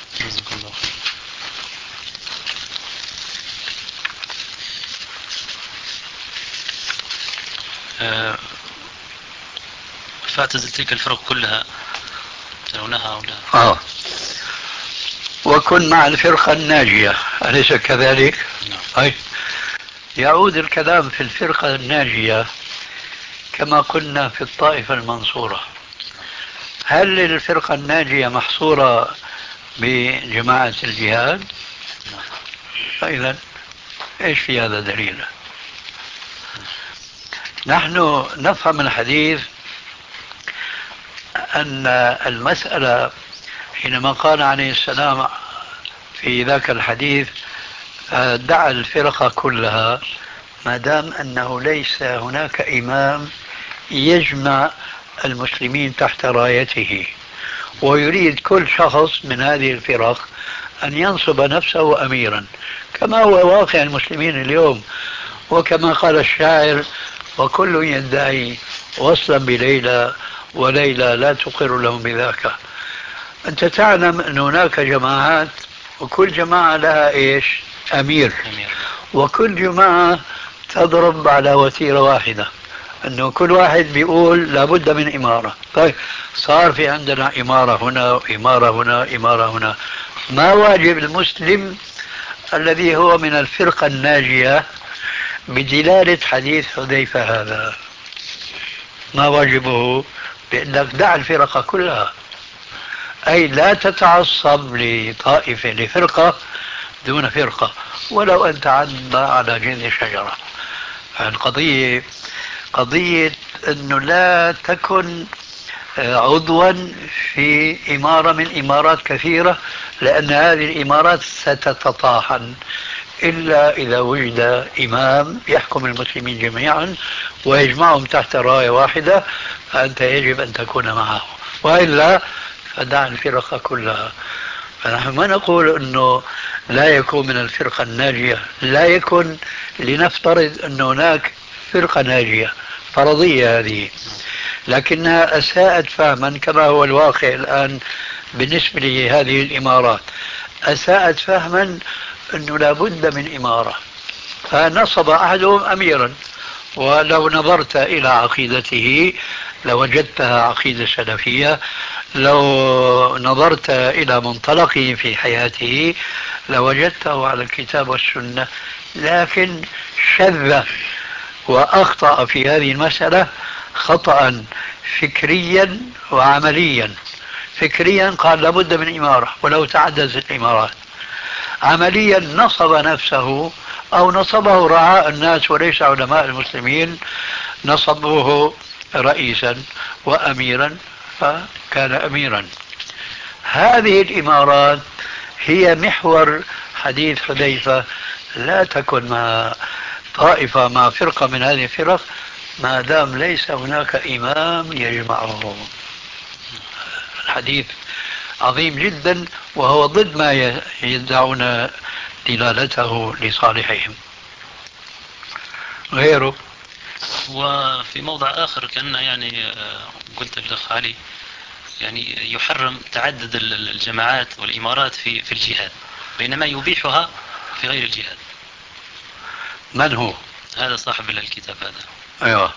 فاعتزل تلك الفرق كلها ترونها أو لا؟ وكن مع الفرقة الناجية، أليس كذلك؟ نعم. يعود الكلام في الفرقة الناجية كما قلنا في الطائفة المنصورة. هل الفرقة الناجية محصورة بجماعة الجهاد؟ فإذا إيش في هذا دليل؟ نحن نفهم الحديث أن المسألة حينما قال عليه السلام في ذاك الحديث دع الفرق كلها، ما دام أنه ليس هناك إمام يجمع المسلمين تحت رايته، ويريد كل شخص من هذه الفرق أن ينصب نفسه أميرا، كما هو واقع المسلمين اليوم. وكما قال الشاعر: وكل يدعي وصلا بليلى وليلى لا تقر لهم بذاك. أنت تعلم أن هناك جماعات، وكل جماعة لها إيش؟ أمير. وكل جماعة تضرب على وتيرة واحدة، أنه كل واحد بيقول لابد من إمارة. طيب صار في عندنا إمارة هنا وإمارة هنا إمارة هنا. ما واجب المسلم الذي هو من الفرقة الناجية بدلالة حديث حذيفة هذا؟ ما واجبه؟ بأنك دع الفرق كلها، أي لا تتعصب لطائفة لفرقة دون فرقة، ولو أن تعدى على جذع شجرة. القضية قضية أنه لا تكن عضوا في إمارة من إمارات كثيرة، لأن هذه الإمارات ستتطاحن إلا إذا وجد إمام يحكم المسلمين جميعا ويجمعهم تحت راية واحدة، فأنت يجب أن تكون معه، وإلا فدع الفرق كلها. فنحن ما نقول أنه لا يكون من الفرقة الناجية، لا يكن، لنفترض أن هناك فرقة ناجية فرضية هذه، لكنها أساءت فهما كما هو الواقع الآن بالنسبة لهذه الإمارات. أساءت فهما أنه لا بد من إمارة، فنصب أحدهم أميرا، ولو نظرت إلى عقيدته لوجدتها عقيدة سلفية، لو نظرت إلى منطلقه في حياته لوجدته على الكتاب والسنة، لكن شذ وأخطأ في هذه المسألة خطأ فكريا وعمليا. فكريا قال لابد من إمارة ولو تعددت الإمارات، عمليا نصب نفسه أو نصبه رعاء الناس وليس علماء المسلمين، نصبوه رئيسا وأميرا فكان أميرا. هذه الإمارات هي محور حديث حذيفة: لا تكن مع طائفة مع فرقة من هذه الفرق ما دام ليس هناك إمام يجمعهم. الحديث عظيم جدا، وهو ضد ما يدعون دلالته لصالحهم. غيره. وفي موضع آخر كان يعني قلت الأخ علي يعني يحرم تعدد الجماعات والإمارات في الجهاد، بينما يبيحها في غير الجهاد. من هو؟ هذا صاحب الكتاب هذا. أيوة.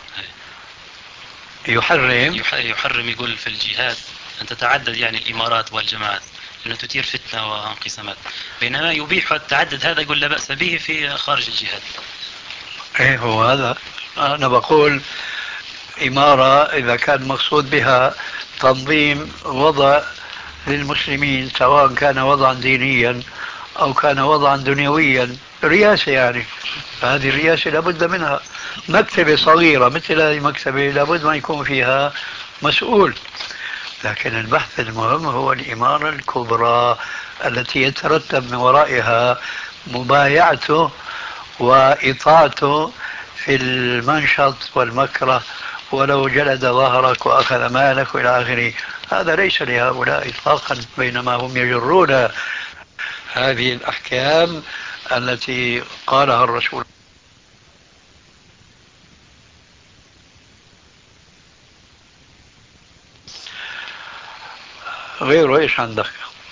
يحرم يقول في الجهاد أن تتعدد يعني الإمارات والجماعات، أنه تثير فتنة وانقسامات، بينما يبيح التعدد هذا يقول لا بأس به في خارج الجهاد. ايه هو هذا. أنا بقول إمارة إذا كان مقصود بها تنظيم وضع للمسلمين، سواء كان وضعا دينيا أو كان وضعا دنيويا، رئاسة يعني، فهذه الرئاسة لابد منها. مكتبة صغيرة مثل هذه المكتبة لابد ما يكون فيها مسؤول، لكن البحث المهم هو الإمارة الكبرى التي يترتب من ورائها مبايعته وإطاعته في المنشط والمكره، ولو جلد ظهرك وأخذ مالك إلى آخره. هذا ليس لهؤلاء إطلاقا، بينما هم يجرون هذه الأحكام التي قالها الرسول. غيره إيش عندك؟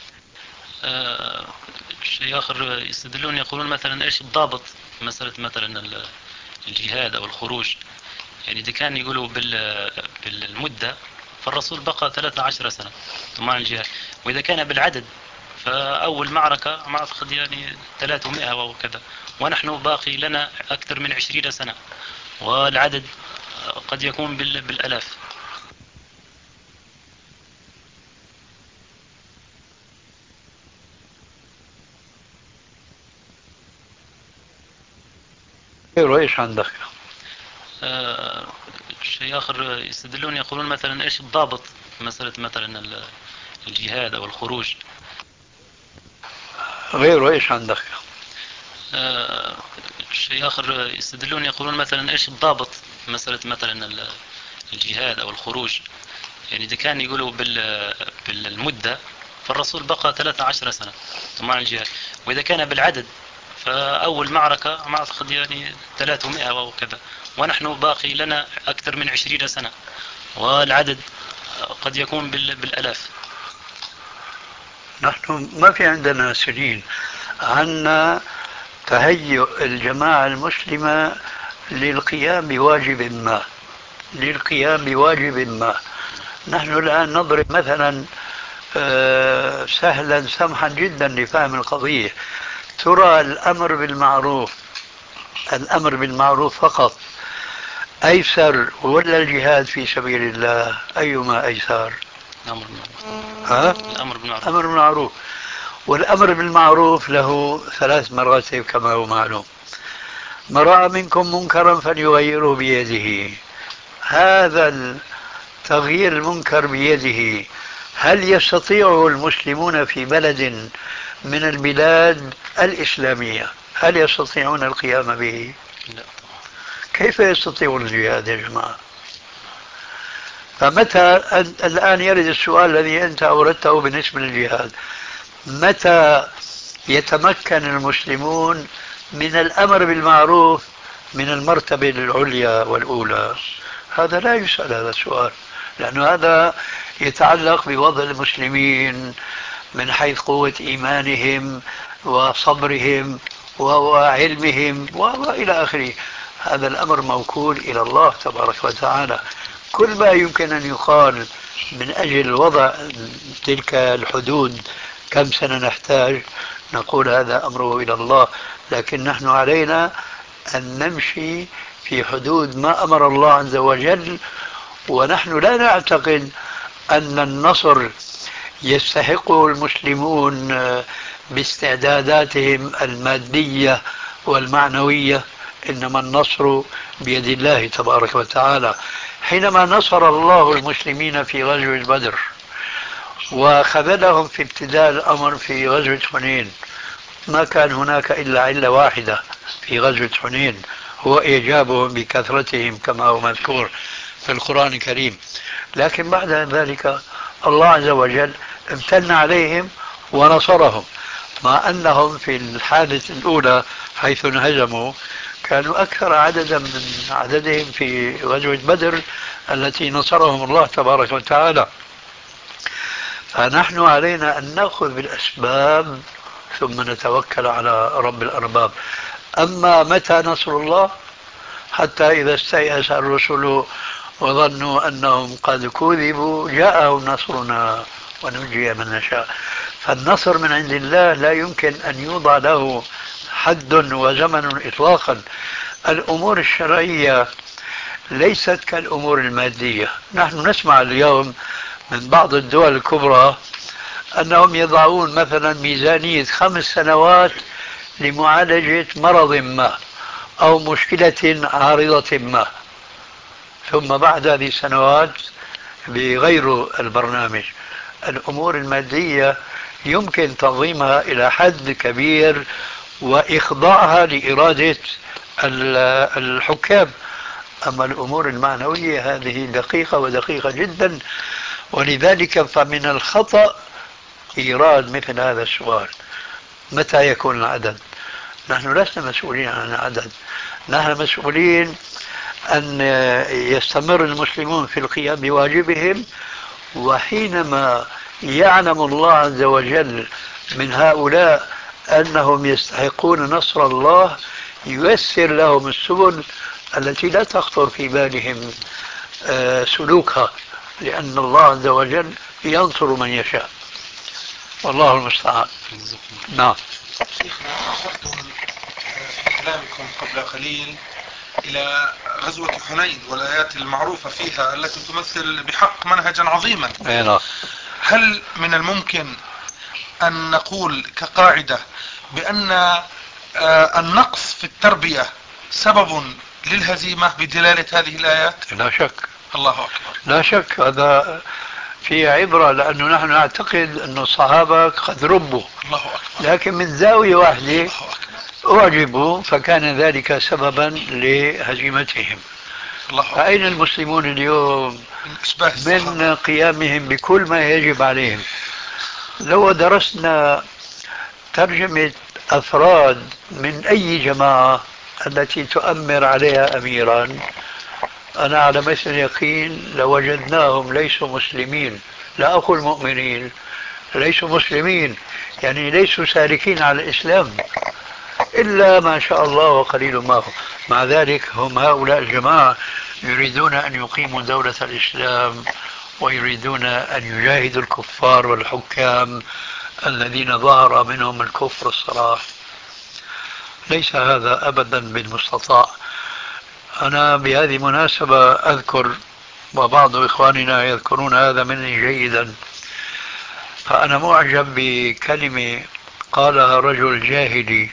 شيء آخر يستدلون يقولون مثلا إيش الضابط مسألة مثلا الجهاد أو الخروج، يعني إذا كان يقولوا بالمدة فالرسول بقى 13 سنة ثم الجهاد، وإذا كان بالعدد فأول معركة ما أعتقد يعني 300 وكذا، ونحن باقي لنا أكثر من 20 سنة، والعدد قد يكون بالألاف. غيره إيش عندك؟ شيء آخر يستدلون يقولون مثلا إيش الضابط مسألة مثلا الجهاد أو الخروج. غيره إيش عندك؟ شيء آخر يستدلون يقولون مثلا إيش الضابط مسألة مثلا الجهاد أو الخروج. يعني إذا كان يقولوا بالمدة فالرسول بقى 13 سنة مع الجهاد، وإذا كان بالعدد فأول معركة ما أعتقد يعني 300 أو كذا، ونحن باقي لنا أكثر من 20 سنة، والعدد قد يكون بالألاف. نحن ما في عندنا سنين، عندنا تهيؤ الجماعة المسلمة للقيام بواجب ما، للقيام بواجب ما. نحن الآن نضرب مثلا سهلا سمحا جدا لفهم القضية. ترى الأمر بالمعروف، الأمر بالمعروف فقط أيسر ولا الجهاد في سبيل الله؟ أيما أيسر؟ الأمر بالمعروف. الأمر بالمعروف. الأمر بالمعروف، والأمر بالمعروف له 3 مراتب كما هو معلوم. من رأى منكم منكرا فليغيره بيده. هذا التغيير المنكر بيده هل يستطيعه المسلمون في بلد من البلاد الإسلامية؟ هل يستطيعون القيام به؟ لا. كيف يستطيعون الجهاد يا جماعة؟ فمتى الآن يرد السؤال الذي أنت أوردته بالنسبة للجهاد، متى يتمكن المسلمون من الأمر بالمعروف من المرتبة العليا والأولى؟ هذا لا يسأل هذا السؤال، لأن هذا يتعلق بوضع المسلمين من حيث قوة إيمانهم وصبرهم وعلمهم وإلى آخره. هذا الأمر موكول إلى الله تبارك وتعالى. كل ما يمكن أن يقال من أجل وضع تلك الحدود، كم سنة نحتاج، نقول هذا أمره إلى الله، لكن نحن علينا أن نمشي في حدود ما أمر الله عز وجل. ونحن لا نعتقد أن النصر يستحقه المسلمون باستعداداتهم المادية والمعنوية، إنما النصر بيد الله تبارك وتعالى. حينما نصر الله المسلمين في غزوة بدر وخذلهم في ابتداء الأمر في غزوة حنين، ما كان هناك إلا علة واحدة في غزوة حنين، هو إعجابهم بكثرتهم كما هو مذكور في القرآن الكريم. لكن بعد ذلك الله عز وجل امتن عليهم ونصرهم، مع أنهم في الحالة الأولى حيث انهزموا كانوا أكثر عددا من عددهم في غزوة بدر التي نصرهم الله تبارك وتعالى. فنحن علينا أن نأخذ بالأسباب ثم نتوكل على رب الأرباب. أما متى نصر الله؟ حتى إذا استيأس الرسل وظنوا أنهم قد كذبوا جاءهم نصرنا ونجي من نشاء. فالنصر من عند الله لا يمكن أن يوضع له حد وزمن إطلاقا. الأمور الشرعية ليست كالأمور المادية. نحن نسمع اليوم من بعض الدول الكبرى أنهم يضعون مثلا ميزانية 5 سنوات لمعالجة مرض ما أو مشكلة عارضة ما، ثم بعد هذه السنوات بغير البرنامج. الأمور المادية يمكن تنظيمها إلى حد كبير وإخضاعها لإرادة الحكام، أما الأمور المعنوية هذه دقيقة ودقيقة جدا. ولذلك فمن الخطأ إيراد مثل هذا السؤال، متى يكون العدد؟ نحن لسنا مسؤولين عن العدد، نحن مسؤولين أن يستمر المسلمون في القيام بواجبهم، وحينما يعلم الله عز وجل من هؤلاء أنهم يستحقون نصر الله ييسر لهم السبل التي لا تخطر في بالهم سلوكها، لأن الله عز وجل ينصر من يشاء، والله المستعان. نعم. شيخنا أشرتم في كلامكم قبل قليل إلى غزوة حنين والآيات المعروفة فيها التي تمثل بحق منهجا عظيما. هل من الممكن أن نقول كقاعدة بأن النقص في التربية سبب للهزيمة بدلالة هذه الآيات؟ لا شك. الله أكبر. لا شك، هذا في عبرة، لأنه نحن نعتقد أن الصحابة قد ربوا، الله أكبر، لكن من زاوية واحدة الله أكبر أعجبوا فكان ذلك سببا لهزيمتهم. فأين المسلمون اليوم من قيامهم بكل ما يجب عليهم؟ لو درسنا ترجمة أفراد من أي جماعة التي تؤمر عليها أميرا، أنا على مثل يقين لوجدناهم ليسوا مسلمين، لا أقول مؤمنين، ليسوا مسلمين، يعني ليسوا سالكين على الإسلام إلا ما شاء الله وقليل ما هو. مع ذلك هم هؤلاء الجماعة يريدون أن يقيموا دولة الإسلام، ويريدون أن يجاهدوا الكفار والحكام الذين ظهر منهم الكفر الصراح. ليس هذا أبدا بالمستطاع. أنا بهذه المناسبة أذكر، وبعض إخواننا يذكرون هذا مني جيدا، فأنا معجب بكلمة قالها رجل جاهلي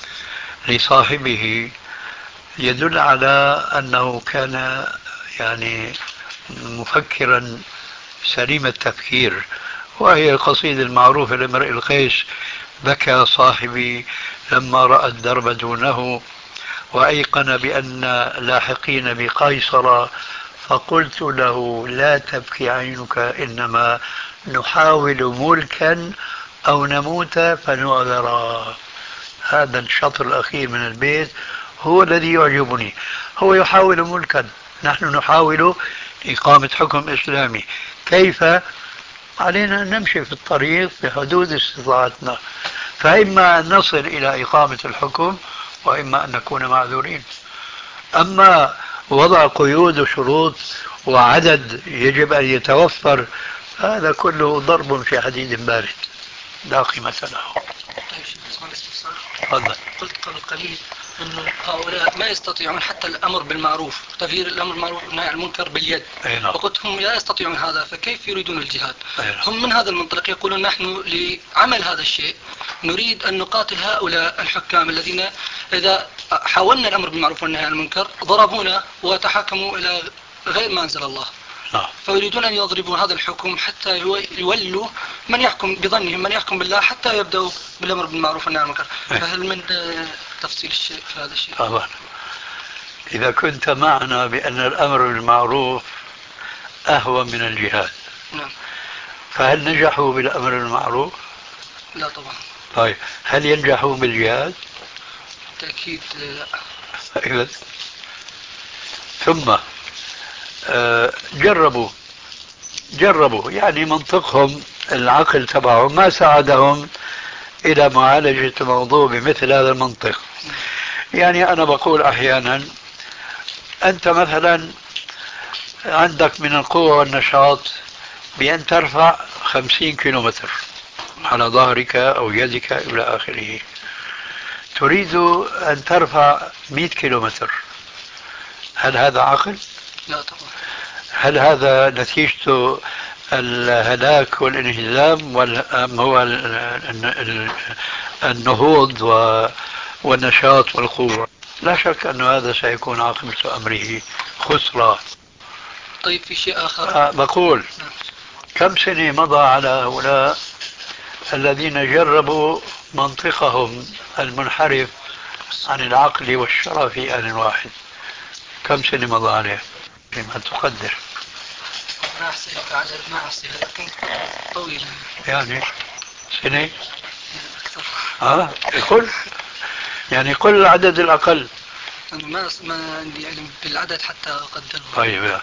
لصاحبه يدل على أنه كان يعني مفكرا سليم التفكير، وهي القصيدة المعروفة لامرئ القيس: بكى صاحبي لما رأى الدرب دونه، وأيقن بأن لاحقين بقيصر، فقلت له لا تبكي عينك، إنما نحاول ملكا أو نموت فنعذرا. هذا الشطر الأخير من البيت هو الذي يعجبني. هو يحاول ملكا، نحن نحاول إقامة حكم إسلامي. كيف؟ علينا أن نمشي في الطريق بحدود استطاعتنا، فإما أن نصل إلى إقامة الحكم، وإما أن نكون معذورين. أما وضع قيود وشروط وعدد يجب أن يتوفر، هذا كله ضرب في حديد بارد لا قيمة له. تفضل. قلت قبل قليل أن هؤلاء ما يستطيعون حتى الأمر بالمعروف، تغيير الأمر بالمعروف والنهي عن المنكر باليد، وقلت هم لا يستطيعون هذا، فكيف يريدون الجهاد؟ هم من هذا المنطلق يقولون نحن لعمل هذا الشيء نريد أن نقاتل هؤلاء الحكام الذين إذا حاولنا الأمر بالمعروف والنهي عن المنكر ضربونا وتحاكموا إلى غير ما أنزل الله. فيريدون أن يضربوا هذا الحكم حتى يولوا من يحكم بظنهم، من يحكم بالله، حتى يبدأوا بالأمر بالمعروف والنهي عن المنكر. فهل من تفصيل الشيء في هذا الشيء؟ طبعا. إذا كنت معنا بأن الأمر بالمعروف أهون من الجهاد، نعم، فهل نجحوا بالأمر بالمعروف؟ لا طبعا. طيب هل ينجحوا بالجهاد؟ بالتأكيد لا. ثم جربوا يعني منطقهم العقل تبعهم ما ساعدهم إلى معالجة الموضوع بمثل هذا المنطق. يعني أنا بقول أحيانا أنت مثلا عندك من القوة والنشاط بأن ترفع 50 كيلومتر على ظهرك أو يدك إلى آخره، تريد أن ترفع 100 كيلومتر، هل هذا عقل؟ لا طبعا. هل هذا نتيجته الهلاك والانهزام، أم هو النهوض والنشاط والقوة؟ لا شك أن هذا سيكون عاقبة أمره خسران. طيب في شيء آخر بقول كم سنة مضى على هؤلاء الذين جربوا منطقهم المنحرف عن العقل والشرع في آن واحد؟ كم سنة مضى عليه فيما تقدر؟ ما أحصيها كعدد، ما أحصيها، لكن طويلة يعني سنة أكثر. يقول يعني قل العدد الأقل. أنا ما عندي علم بالعدد حتى أقدره. طيب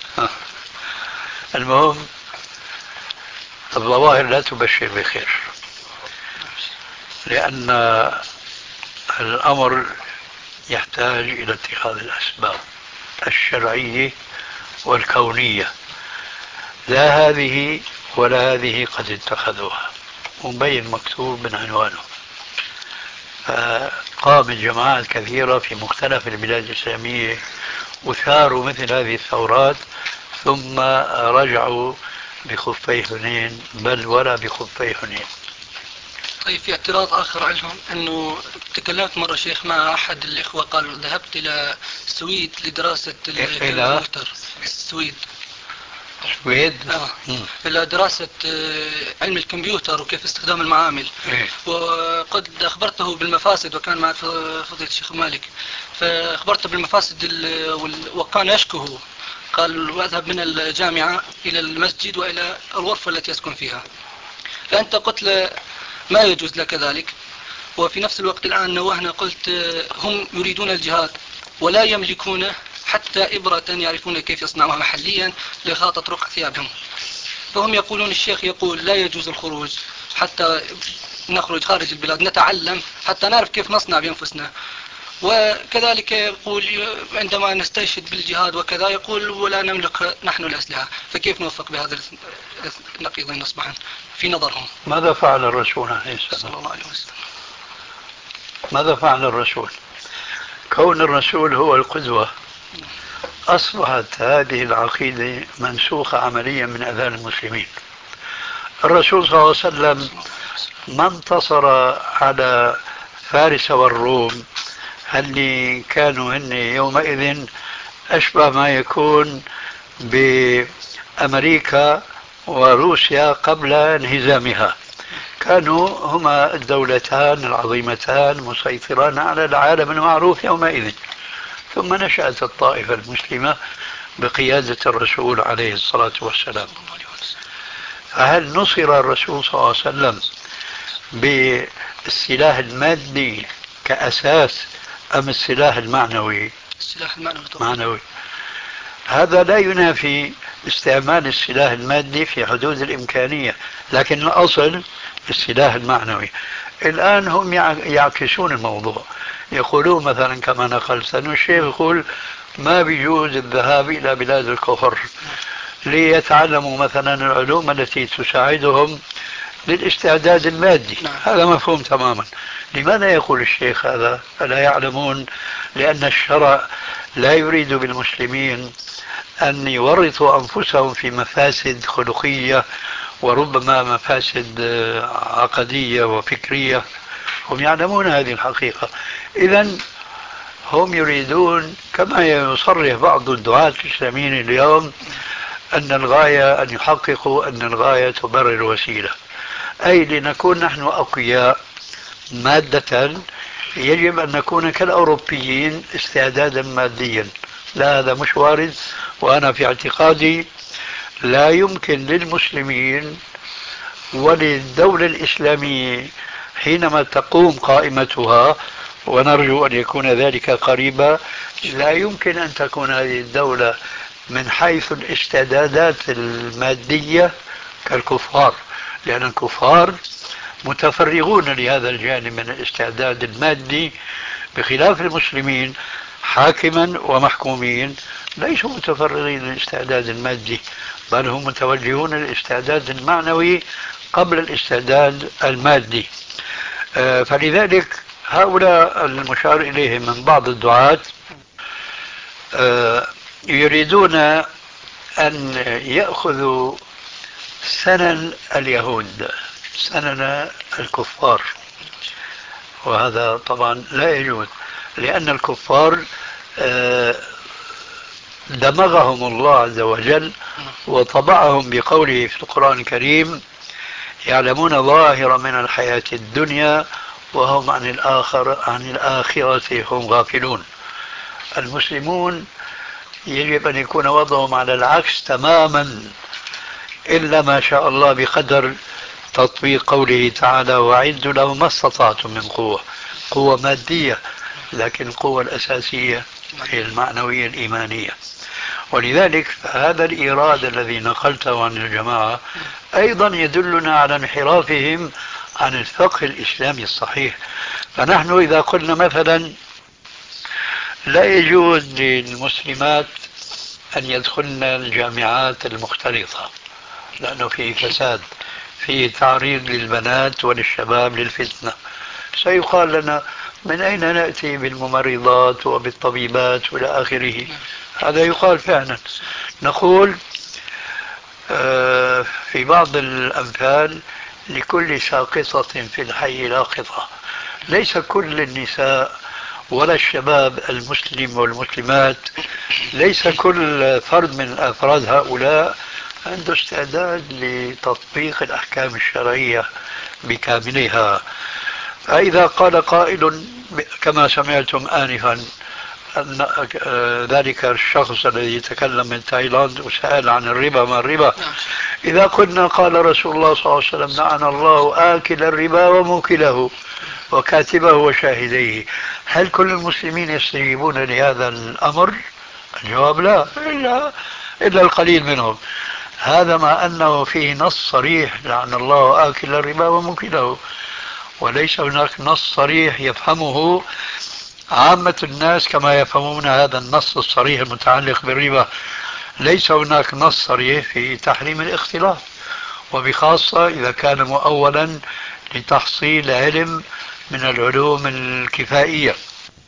المهم الظواهر لا تبشر بخير، لأن الأمر يحتاج إلى اتخاذ الأسباب الشرعية والكونية، لا هذه ولا هذه قد اتخذوها، ومبين مكتوب من عنوانه. فقامت جماعات كثيرة في مختلف البلاد الإسلامية وثاروا مثل هذه الثورات، ثم رجعوا بخفي حنين، بل ولا بخفي حنين. طيب في اعتراض آخر عنهم، أنه تكلمت مرة شيخ مع أحد الإخوة قال ذهبت إلى السويد لدراسة الكمبيوتر. السويد السويد إلى دراسة علم الكمبيوتر وكيف استخدام المعامل. وقد أخبرته بالمفاسد، وكان مع فضيلة الشيخ مالك، فأخبرته بالمفاسد وكان يشكه. قال وأذهب من الجامعة إلى المسجد وإلى الغرفة التي يسكن فيها. فأنت قلت ما يجوز لك ذلك، وفي نفس الوقت الآن نوهنا قلت هم يريدون الجهاد ولا يملكون حتى إبرة يعرفون كيف يصنعوها محليا لخاطة رقع ثيابهم. فهم يقولون الشيخ يقول لا يجوز الخروج حتى نخرج خارج البلاد نتعلم حتى نعرف كيف نصنع بأنفسنا. وكذلك يقول عندما نستشهد بالجهاد وكذا يقول ولا نملك نحن الأسلحة. فكيف نوفق بهذا النقيضين أصبحا في نظرهم؟ ماذا فعل الرسول عليه السلام صلى الله عليه وسلم؟ ماذا فعل الرسول؟ كون الرسول هو القدوة أصبحت هذه العقيدة منسوخة عمليا من أذهان المسلمين. الرسول صلى الله عليه وسلم ما انتصر على فارس والروم اللي كانوا هن يومئذ أشبه ما يكون بأمريكا وروسيا قبل انهزامها. كانوا هما الدولتان العظيمتان مسيطران على العالم المعروف يومئذ. ثم نشأت الطائفة المسلمة بقيادة الرسول عليه الصلاة والسلام. فهل نصر الرسول صلى الله عليه وسلم بالسلاح المادي كأساس أم السلاح المعنوي؟ السلاح المعنوي. هذا لا ينافي استعمال السلاح المادي في حدود الإمكانية، لكن الأصل السلاح المعنوي. الآن هم يعكسون الموضوع، يقولون مثلا كما نقلت أن الشيخ يقول ما بيجوز الذهاب إلى بلاد الكفر ليتعلموا مثلا العلوم التي تساعدهم للاستعداد المادي. هذا مفهوم تماما. لماذا يقول الشيخ هذا؟ ألا يعلمون لأن الشرع لا يريد بالمسلمين أن يورطوا أنفسهم في مفاسد خلقية وربما مفاسد عقدية وفكرية. هم يعلمون هذه الحقيقة. إذن هم يريدون كما يصرح بعض الدعاة الإسلاميين اليوم أن الغاية أن يحققوا أن الغاية تبرر الوسيلة، أي لنكون نحن أقوياء مادة يجب أن نكون كالأوروبيين استعدادا ماديا. لا، هذا مش وارد. وأنا في اعتقادي لا يمكن للمسلمين وللدولة الإسلامية حينما تقوم قائمتها، ونرجو أن يكون ذلك قريبا، لا يمكن أن تكون هذه الدولة من حيث الاستعدادات المادية كالكفار، لأن الكفار متفرغون لهذا الجانب من الاستعداد المادي، بخلاف المسلمين حاكما ومحكومين ليسوا متفرغين للاستعداد المادي، بل هم متوجهون للاستعداد المعنوي قبل الاستعداد المادي. فلذلك هؤلاء المشار إليهم من بعض الدعاة يريدون أن يأخذوا سنن اليهود، سنن الكفار، وهذا طبعا لا يجوز، لأن الكفار دمغهم الله عز وجل وطبعهم بقوله في القرآن الكريم يعلمون ظاهرا من الحياة الدنيا وهم عن الآخرة هم غافلون. المسلمون يجب أن يكون وضعهم على العكس تماما، إلا ما شاء الله بقدر تطبيق قوله تعالى وأعدوا لهم ما استطعتم من قوة، قوة مادية، لكن القوة الأساسية هي المعنوية الإيمانية. ولذلك هذا الإيراد الذي نقلته عن الجماعة أيضا يدلنا على انحرافهم عن الفقه الإسلامي الصحيح. فنحن إذا قلنا مثلا لا يجوز للمسلمات أن يدخلن الجامعات المختلطة لأنه فيه فساد، فيه تعريض للبنات وللشباب للفتنة، سيقال لنا من أين نأتي بالممرضات وبالطبيبات وإلى آخره. هذا يقال فعلا. نقول في بعض الأمثال لكل ساقطة في الحي لاقطة. ليس كل النساء ولا الشباب المسلم والمسلمات، ليس كل فرد من أفراد هؤلاء عنده استعداد لتطبيق الأحكام الشرعية بكاملها. فإذا قال قائل كما سمعتم آنفا أن ذلك الشخص الذي تكلم من تايلاند وسأل عن الربا ما الربا، إذا قلنا قال رسول الله صلى الله عليه وسلم لعن الله آكل الربا وموكله وكاتبه وشاهديه، هل كل المسلمين يستجيبون لهذا الأمر؟ الجواب لا، إلا القليل منهم. هذا مع أنه فيه نص صريح لعن الله آكل الربا وموكله، وليس هناك نص صريح يفهمه عامة الناس كما يفهمون هذا النص الصريح المتعلق بالربا. ليس هناك نص صريح في تحريم الاختلاط، وبخاصة إذا كان مؤولا لتحصيل علم من العلوم الكفائية.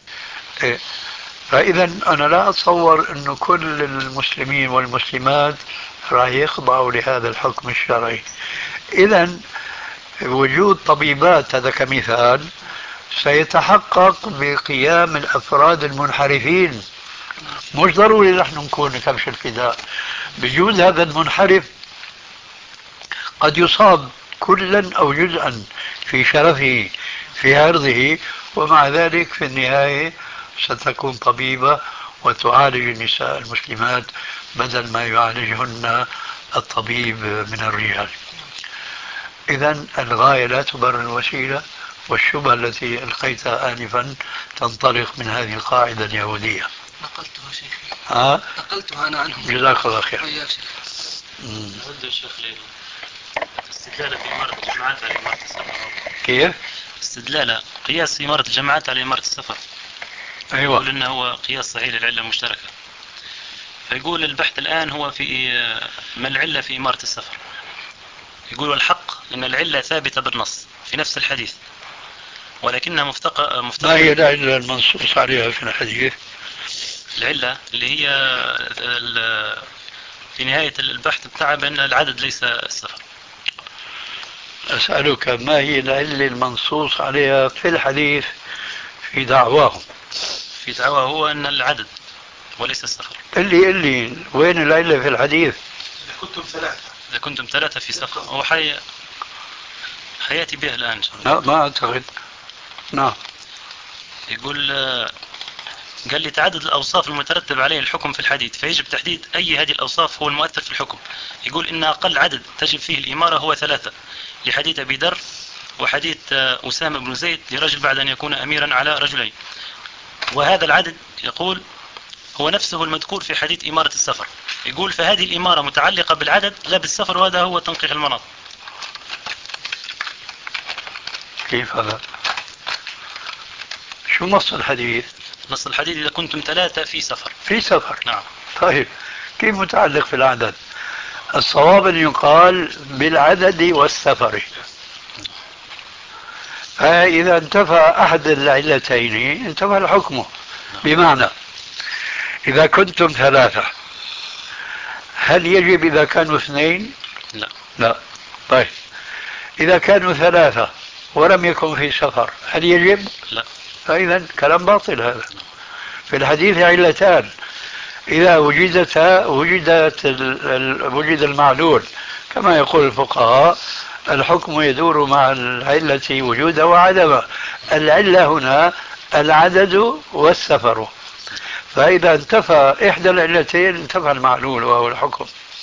فإذا أنا لا أتصور أن كل المسلمين والمسلمات راح يخضعوا لهذا الحكم الشرعي. إذا وجود طبيبات هذا كمثال سيتحقق بقيام الأفراد المنحرفين. مش ضروري نحن نكون كبش الفداء، بجوز هذا المنحرف قد يصاب كلا أو جزءا في شرفه في عرضه، ومع ذلك في النهاية ستكون طبيبة وتعالج النساء المسلمات بدل ما يعالجهن الطبيب من الرجال. إذا الغاية لا تبرر الوسيلة، والشبهة التي ألقيتها آنفا تنطلق من هذه القاعدة اليهودية. نقلتها شيخي. نقلتها أنا عنهم. جزاك الله خير. أود الشيخ استدلال في إمارة الجماعات على إمارة السفر. كيف؟ استدلال قياس إمارة الجماعات على إمارة السفر. أيوة. يقول إنه هو قياس صحيح للعلة المشتركة. فيقول البحث الآن هو في ما العلة في إمارة السفر. يقول الحق إن العلة ثابتة بالنص في نفس الحديث، ولكنها مفتقة. ما هي العلة المنصوص عليها في الحديث؟ العلة اللي هي في نهاية البحث بتاعها بأن العدد ليس السفر. أسألك ما هي العلة المنصوص عليها في الحديث في دعواهم؟ في دعواه هو أن العدد وليس السفر. اللي وين العلة في الحديث؟ إذا كنتم ثلاثة في سفر هو حياتي به الآن. لا ما أعتقد. نعم. يقول قال لي تعدد الأوصاف المترتب عليه الحكم في الحديث، فيجب تحديد أي هذه الأوصاف هو المؤثر في الحكم. يقول إن أقل عدد تجب فيه الإمارة هو 3، لحديث أبي ذر وحديث أسامة بن زيد لرجل بعد أن يكون أميرا على رجلين. وهذا العدد يقول هو نفسه المذكور في حديث إمارة السفر. يقول فهذه الإمارة متعلقة بالعدد لا بالسفر، وهذا هو تنقيح المناط. كيف هذا؟ شو نص الحديث؟ نص الحديث إذا كنتم 3 في سفر. في سفر. نعم. طيب كيف متعلق في العدد؟ الصواب أن يقال بالعدد والسفر. فإذا انتفى أحد العلتين انتفى الحكم. بمعنى إذا كنتم 3 هل يجب إذا كانوا 2؟ لا. طيب إذا كانوا 3 ولم يكن في سفر هل يجب؟ لا. فإذا كلام باطل هذا. في الحديث علتان، إذا وجد المعلول كما يقول الفقهاء الحكم يدور مع العلة وجودا وعدما. العلة هنا العدد والسفر، فإذا انتفى إحدى العلتين انتفى المعلول وهو الحكم.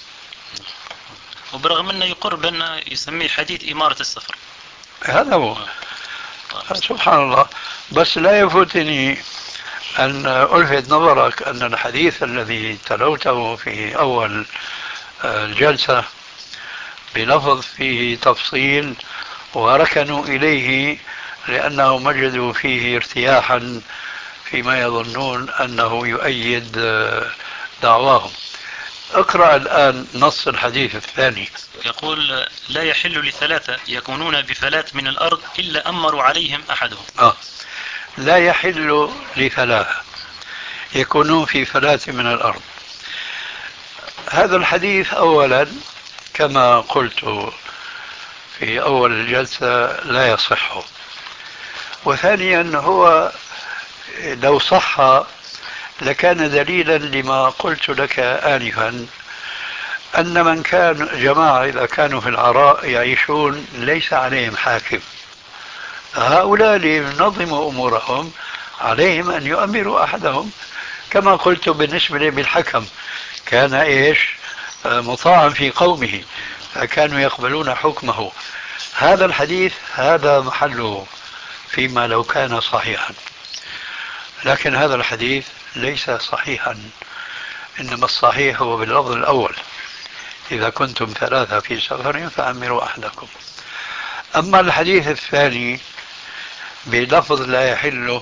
وبرغم أنه يقر بأن يسميه حديث إمارة السفر. هذا هو. سبحان الله. بس لا يفوتني أن ألفت نظرك أن الحديث الذي تلوته في أول الجلسة بلفظ فيه تفصيل وركنوا إليه لأنهم وجدوا فيه ارتياحا فيما يظنون أنه يؤيد دعواهم. اقرأ الآن نص الحديث الثاني. يقول لا يحل ل3 يكونون بفلاة من الأرض إلا أمروا عليهم أحدهم. لا يحل ل3 يكونون في فلاة من الأرض. هذا الحديث أولا كما قلت في أول الجلسة لا يصح، وثانيا هو لو صح لكان دليلا لما قلت لك آنفا أن من كان جماعة إذا كانوا في العراء يعيشون ليس عليهم حاكم، هؤلاء لينظموا أمورهم عليهم أن يؤمروا أحدهم، كما قلت بالنسبة للحكم كان مطاعا في قومه فكانوا يقبلون حكمه. هذا الحديث هذا محله فيما لو كان صحيحا، لكن هذا الحديث ليس صحيحا، إنما الصحيح هو باللفظ الأول: إذا كنتم 3 في سفر فأمروا أحدكم. أما الحديث الثاني بلفظ لا يحل،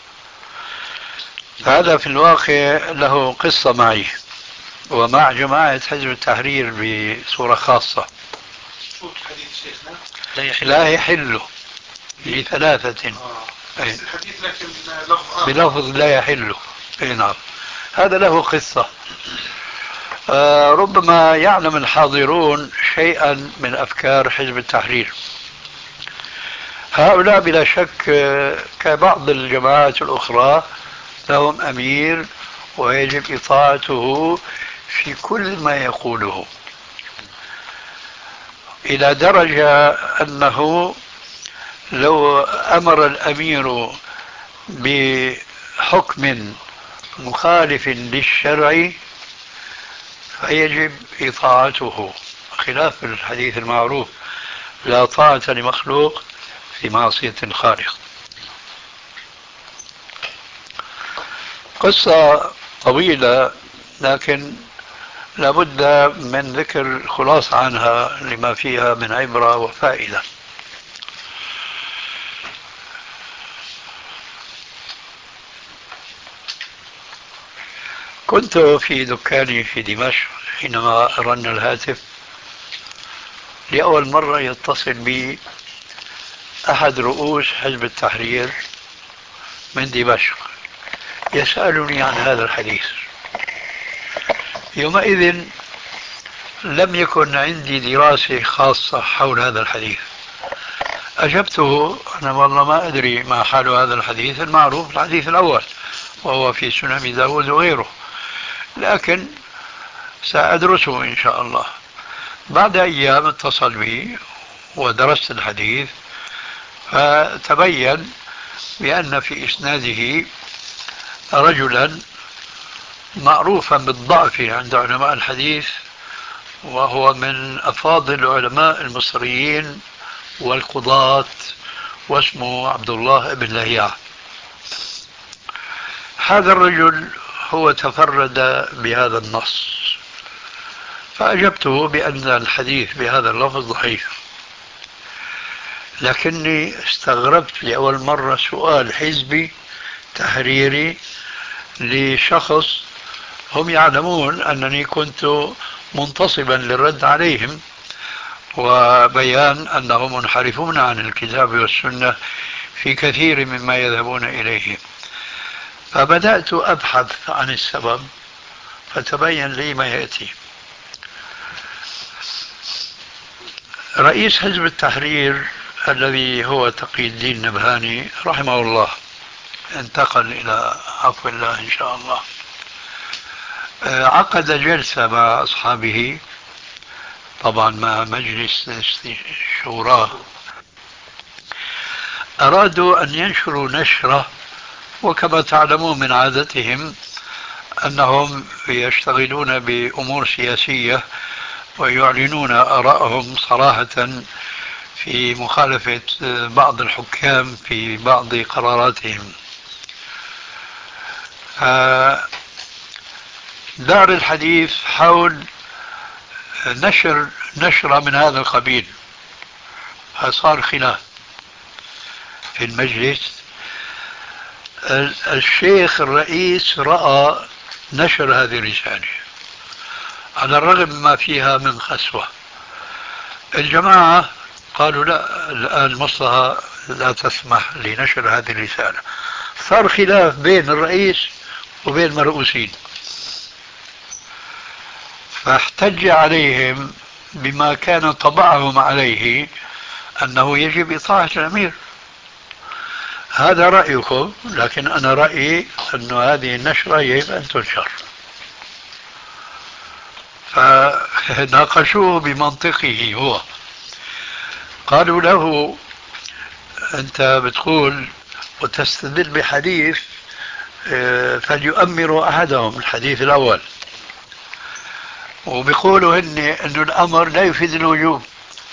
هذا في الواقع له قصة معي ومع جماعة حزب التحرير بصورة خاصة. شو الحديث شيخنا؟ لا يحل ل3. الحديث لكن بلفظ لا يحل. نعم، هذا له قصة. ربما يعلم الحاضرون شيئا من أفكار حزب التحرير. هؤلاء بلا شك كبعض الجماعات الأخرى لهم أمير ويجب إطاعته في كل ما يقوله، إلى درجة أنه لو أمر الأمير بحكم مخالف للشرع فيجب إطاعته، خلاف الحديث المعروف: لا طاعة لمخلوق في معصية الخالق. قصة طويلة لكن لابد من ذكر خلاصة عنها لما فيها من عبرة وفائدة. كنت في دكاني في دمشق حينما رن الهاتف، لأول مرة يتصل بي أحد رؤوس حزب التحرير من دمشق يسألني عن هذا الحديث. يومئذ لم يكن عندي دراسة خاصة حول هذا الحديث. أجبته: أنا والله ما أدري ما حال هذا الحديث، المعروف الحديث الأول وهو في سنن داود وغيره، لكن سأدرسه إن شاء الله. بعد أيام اتصل بي ودرست الحديث، فتبين بأن في إسناده رجلا معروفا بالضعف عند علماء الحديث، وهو من أفاضل العلماء المصريين والقضاة، واسمه عبد الله بن لهيعة. هذا الرجل هو تفرد بهذا النص، فأجبته بأن الحديث بهذا اللفظ ضعيف، لكني استغربت لأول مرة سؤال حزبي تحريري لشخص هم يعلمون أنني كنت منتصبا للرد عليهم وبيان أنهم منحرفون عن الكتاب والسنة في كثير مما يذهبون إليه. فبدأت أبحث عن السبب، فتبين لي ما يأتي. رئيس حزب التحرير الذي هو تقي الدين النبهاني رحمه الله، انتقل إلى عفو الله إن شاء الله، عقد جلسة مع أصحابه، طبعا مع مجلس شورى، أرادوا أن ينشروا نشرة، وكما تعلمون من عادتهم أنهم يشتغلون بأمور سياسية ويعلنون آراءهم صراحة في مخالفة بعض الحكام في بعض قراراتهم. دار الحديث حول نشرة من هذا القبيل، فصار خلاف في المجلس. الشيخ الرئيس رأى نشر هذه الرسالة على الرغم ما فيها من قسوة. الجماعة قالوا لا، الآن المصلحة لا تسمح لنشر هذه الرسالة. صار خلاف بين الرئيس وبين المرؤوسين، فاحتج عليهم بما كان طبعهم عليه أنه يجب إطاعة الأمير. هذا رأيكم، لكن أنا رأيي أن هذه النشرة يجب أن تنشر. ناقشوه بمنطقه هو. قالوا له أنت بتقول وتستدل بحديث فليؤمروا أحدهم، الحديث الأول، وبيقولوا أنه الأمر لا يفيد الوجوب.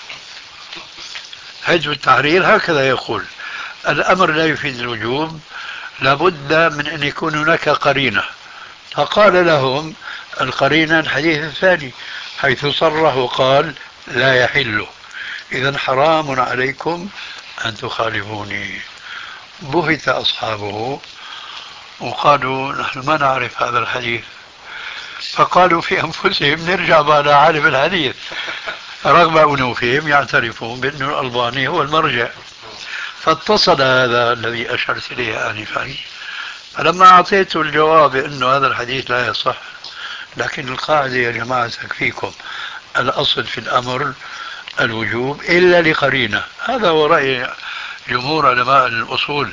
حزب التحرير هكذا يقول، الأمر لا يفيد الوجوب، لابد من أن يكون هناك قرينة. فقال لهم القرينة الحديث الثاني حيث صرح وقال لا يحل، إذن حرام عليكم أن تخالفوني. بهت أصحابه وقالوا نحن ما نعرف هذا الحديث. فقالوا في أنفسهم نرجع على عالم الحديث، رغم أنوفهم يعترفون بأن الألباني هو المرجع. فاتصل هذا الذي أشرت إليه آنفا، فلما أعطيته الجواب أن هذا الحديث لا يصح، لكن القاعدة يا جماعة تكفيكم، الأصل في الأمر الوجوب إلا لقرينة، هذا هو رأي جمهور علماء الأصول.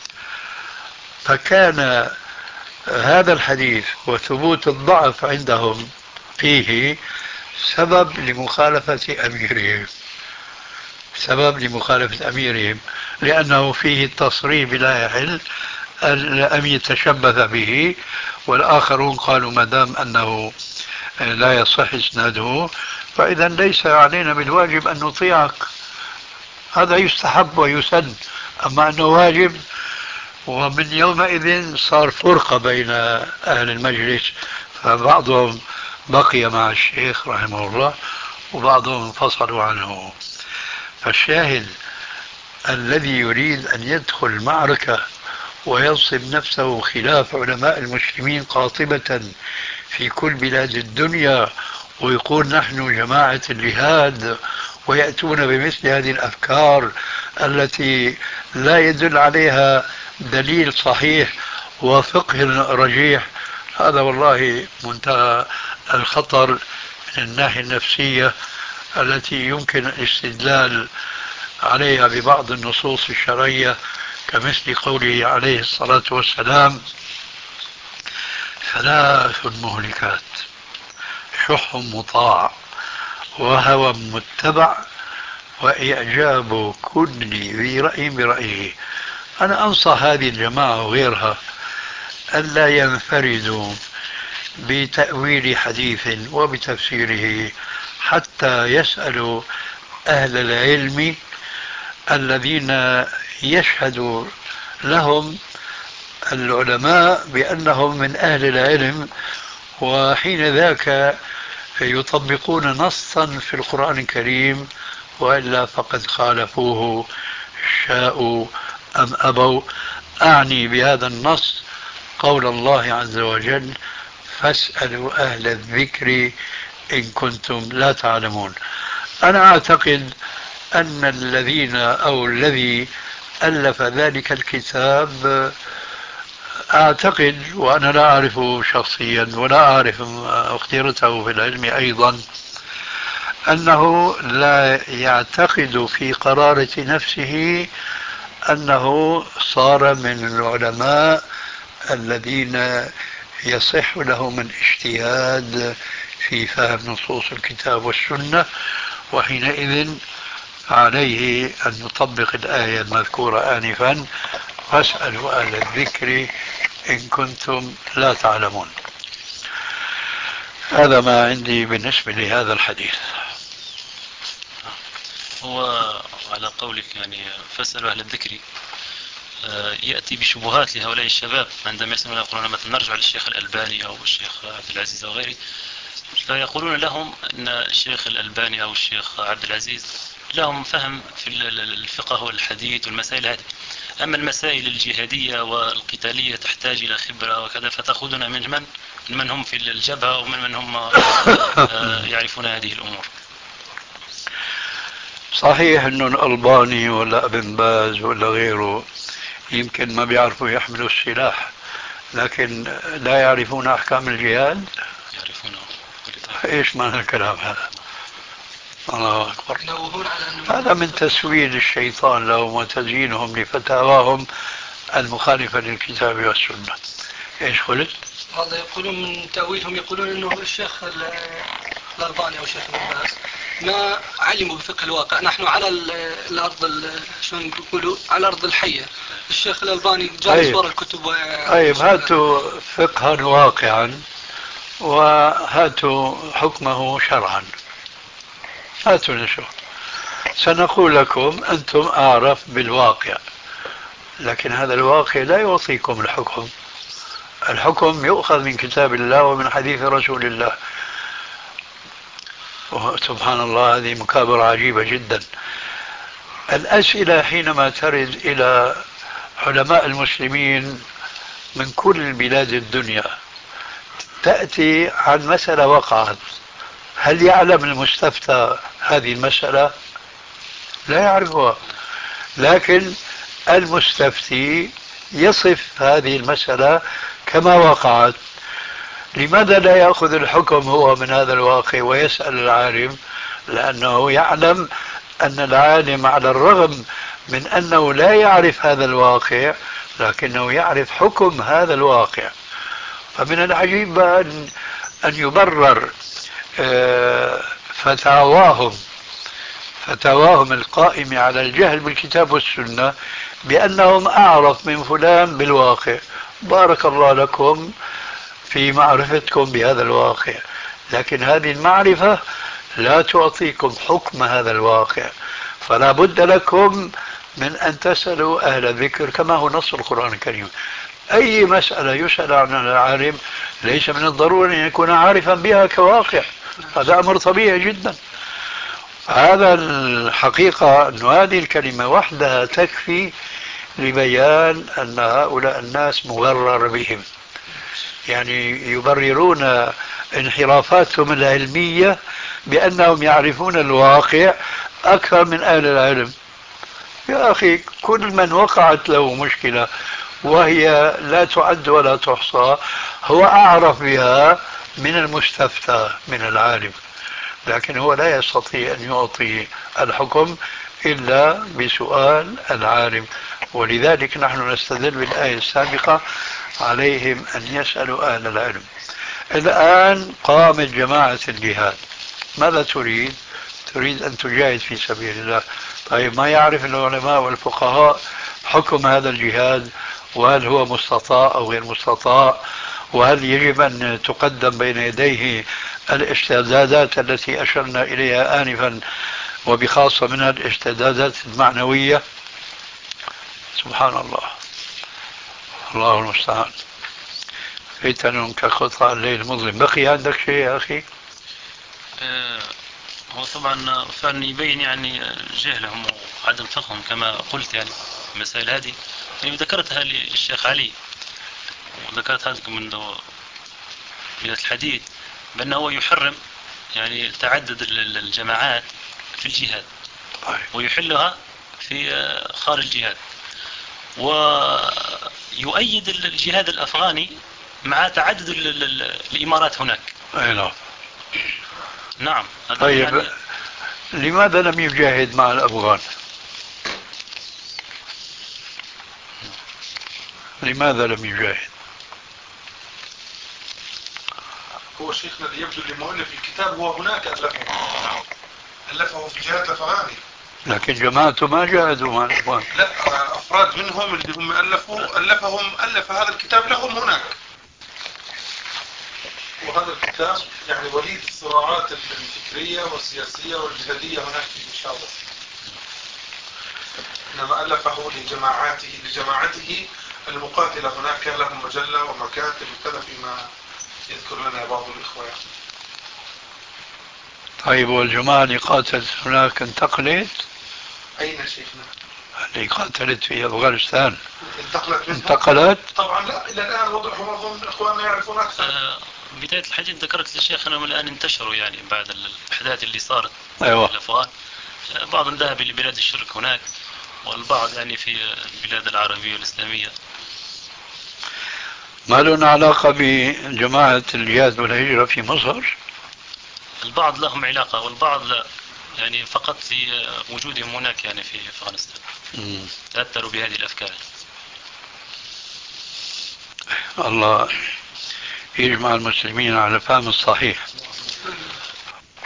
فكان هذا الحديث وثبوت الضعف عندهم فيه سبب لمخالفة أميرهم، لأنه فيه التصريح بلا يحل أن يتشبث به، والآخرون قالوا ما دام أنه لا يصح إسناده فإذا ليس علينا بالواجب أن نطيعك، هذا يستحب ويسن، أما أنه واجب. ومن يومئذ صار فرقة بين أهل المجلس، فبعضهم بقي مع الشيخ رحمه الله وبعضهم انفصلوا عنه. فالشاهد الذي يريد أن يدخل معركة وينصب نفسه خلاف علماء المسلمين قاطبة في كل بلاد الدنيا ويقول نحن جماعة الجهاد، ويأتون بمثل هذه الأفكار التي لا يدل عليها دليل صحيح وفقه رجيح، هذا والله منتهى الخطر من الناحية النفسية التي يمكن الاستدلال عليها ببعض النصوص الشرعية، كمثل قوله عليه الصلاة والسلام: ثلاث مهلكات، شح مطاع، وهوى متبع، وإعجاب كل ذي رأي برأيه. أنا أنصح هذه الجماعة وغيرها ألا ينفردوا بتأويل حديث وبتفسيره، حتى يسألوا أهل العلم الذين يشهد لهم العلماء بأنهم من أهل العلم، وحين ذاك يطبقون نصا في القرآن الكريم، وإلا فقد خالفوه شاءوا أم أبوا. أعني بهذا النص قول الله عز وجل: فاسألوا أهل الذكر إن كنتم لا تعلمون. أنا أعتقد أن الذي ألف ذلك الكتاب، أعتقد وأنا لا أعرفه شخصيا ولا أعرف اختيارته في العلم أيضا، أنه لا يعتقد في قرارة نفسه أنه صار من العلماء الذين يصح لهم الاجتهاد في فهم نصوص الكتاب والسنة، وحينئذ عليه أن يطبق الآية المذكورة آنفا: فاسألوا أهل الذكر إن كنتم لا تعلمون. هذا ما عندي بالنسبة لهذا الحديث. هو على قولك يعني فاسألوا أهل الذكر، يأتي بشبهات لهؤلاء الشباب عندما يسمعون يقولون مثلا نرجع للشيخ الألباني أو الشيخ عبد العزيز أو غيره، فيقولون لهم أن الشيخ الألباني أو الشيخ عبد العزيز لهم فهم في الفقه والحديث والمسائل هذه، أما المسائل الجهادية والقتالية تحتاج إلى خبرة وكذا، فتأخذنا من هم في الجبهة ومن هم يعرفون هذه الأمور. صحيح أنه الألباني ولا ابن باز ولا غيره يمكن ما بيعرفوا يحملوا السلاح، لكن لا يعرفون أحكام الجهاد. يعرفونه. إيش معنى الكلام هذا؟ الله أكبر. هذا من تسويل الشيطان لهم وتزيينهم لفتاواهم المخالفة للكتاب والسنة. إيش قلت؟ هذا يقولون من تأويلهم، يقولون أنه الشيخ الألباني أو الشيخ ابن باز ما علموا بفقه الواقع. نحن على الأرض شلون يقولوا على الأرض الحية. الشيخ الألباني جالس ورا الكتب. طيب هاتوا فقها واقعا وهاتوا حكمه شرعا. هاتوا نشوف. سنقول لكم أنتم أعرف بالواقع، لكن هذا الواقع لا يعطيكم الحكم. الحكم يؤخذ من كتاب الله ومن حديث رسول الله. سبحان الله، هذه مكابرة عجيبة جدا. الأسئلة حينما ترد إلى علماء المسلمين من كل بلاد الدنيا تأتي عن مسألة وقعت. هل يعلم المستفتى هذه المسألة؟ لا يعرفها، لكن المستفتي يصف هذه المسألة كما وقعت. لماذا لا يأخذ الحكم هو من هذا الواقع ويسأل العالم؟ لأنه يعلم أن العالم على الرغم من أنه لا يعرف هذا الواقع لكنه يعرف حكم هذا الواقع. فمن العجيب أن يبرر فتاواهم القائمة على الجهل بالكتاب والسنة بأنهم أعرف من فلان بالواقع. بارك الله لكم في معرفتكم بهذا الواقع، لكن هذه المعرفة لا تعطيكم حكم هذا الواقع. فلا بد لكم من أن تسألوا أهل الذكر كما هو نص القرآن الكريم. أي مسألة يسأل عنها العالم ليس من الضروري أن يكون عارفا بها كواقع، هذا أمر طبيعي جدا. هذا الحقيقة أن هذه الكلمة وحدها تكفي لبيان أن هؤلاء الناس مغرر بهم، يعني يبررون انحرافاتهم العلمية بأنهم يعرفون الواقع أكثر من أهل العلم. يا أخي، كل من وقعت له مشكلة وهي لا تعد ولا تحصى هو أعرف بها من المستفتى من العالم، لكن هو لا يستطيع أن يعطي الحكم إلا بسؤال العالم. ولذلك نحن نستدل بالآية السابقة عليهم أن يسألوا أهل العلم. الآن قامت جماعة الجهاد، ماذا تريد؟ تريد أن تجاهد في سبيل الله. طيب ما يعرف العلماء والفقهاء حكم هذا الجهاد، وهل هو مستطاع أو غير مستطاع، وهل يجب أن تقدم بين يديه الاستعدادات التي أشرنا إليها آنفا، وبخاصة منها الاستعدادات المعنوية. سبحان الله، الله المستعان. فتن كقطع الليل المظلم. بقي عندك شيء يا أخي؟ هو طبعا فعلا يبين يعني جهلهم وعدم فقههم كما قلت يعني المسائل هذه. يعني ذكرتها للشيخ علي وذكرت هذا من الحديث بأنه يحرم يعني تعدد الجماعات في الجهاد ويحلها في خارج الجهاد، ويؤيد الجهاد الأفغاني مع تعدد الإمارات هناك. أي نعم. طيب يعني لماذا لم يجاهد مع الأفغان؟ لماذا لم يجاهد؟ هو شيخنا اللي يبدو لمؤلف الكتاب هو هناك ألفه في جهاد الأفغاني، لكن جماعته ما جاهدوا مع الأفغان. لا، أفراد منهم اللي هم ألف هذا الكتاب لهم هناك. وهذا الكتاب يعني وليد الصراعات الفكرية والسياسية والجهادية هناك في مشاورة، إنما ألفه لجماعته المقاتلة هناك، كان لهم مجلة ومكاتب وكذا فيما يذكر لنا بعض الإخوة يعني. طيب والجماعة اللي قاتلت هناك انتقلت؟ أين شيخنا؟ اللي قاتلت في أفغانستان انتقلت؟ طبعا لا، إلى الآن وضعهم أظن إخواننا يعرفون أكثر. بداية الحديث ذكرت للشيخ أنهم الآن انتشروا يعني بعد الأحداث اللي صارت. أيوة. في الأفغان بعضهم ذهب إلى بلاد الشرك هناك، والبعض يعني في البلاد العربية والإسلامية. ما لنا علاقة بجماعة الجهاد والهجرة في مصر؟ البعض لهم علاقة والبعض لا، يعني فقط في وجودهم هناك يعني في أفغانستان تأثروا بهذه الأفكار. الله يجمع المسلمين على الفهم الصحيح.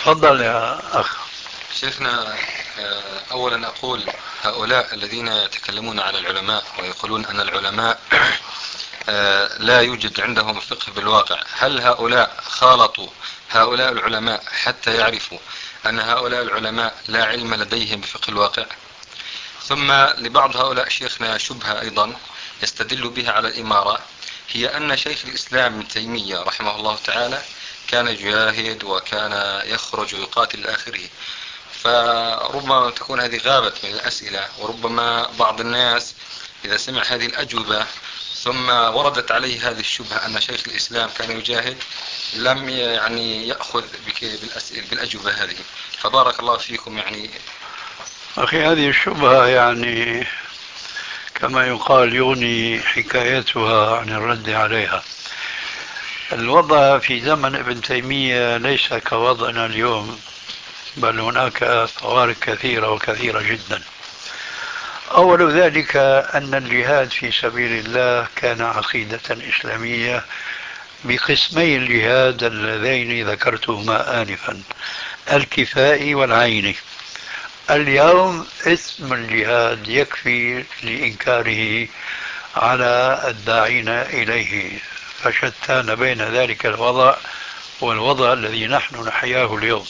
تفضل يا أخ. شيخنا، أولا أقول هؤلاء الذين يتكلمون على العلماء ويقولون أن العلماء لا يوجد عندهم فقه بالواقع، هل هؤلاء خالطوا هؤلاء العلماء حتى يعرفوا أن هؤلاء العلماء لا علم لديهم بفقه الواقع؟ ثم لبعض هؤلاء شيخنا شبهة أيضا يستدل بها على الإمارة، هي أن شيخ الإسلام ابن تيمية رحمه الله تعالى كان يجاهد وكان يخرج ويقاتل إلى آخره، فربما تكون هذه غابت من الأسئلة، وربما بعض الناس إذا سمع هذه الأجوبة ثم وردت عليه هذه الشبهة أن شيخ الإسلام كان يجاهد لم يعني يأخذ بالأجوبة هذه. فبارك الله فيكم. يعني أخي هذه الشبهة يعني كما يقال يغني حكايتها عن الرد عليها. الوضع في زمن ابن تيمية ليس كوضعنا اليوم، بل هناك فوارق كثيرة وكثيرة جدا. أول ذلك أن الجهاد في سبيل الله كان عقيدة إسلامية بقسمي الجهاد اللذين ذكرتهما آنفا، الكفائي والعيني. اليوم اسم الجهاد يكفي لإنكاره على الداعين إليه، فشتان بين ذلك الوضع والوضع الذي نحن نحياه اليوم.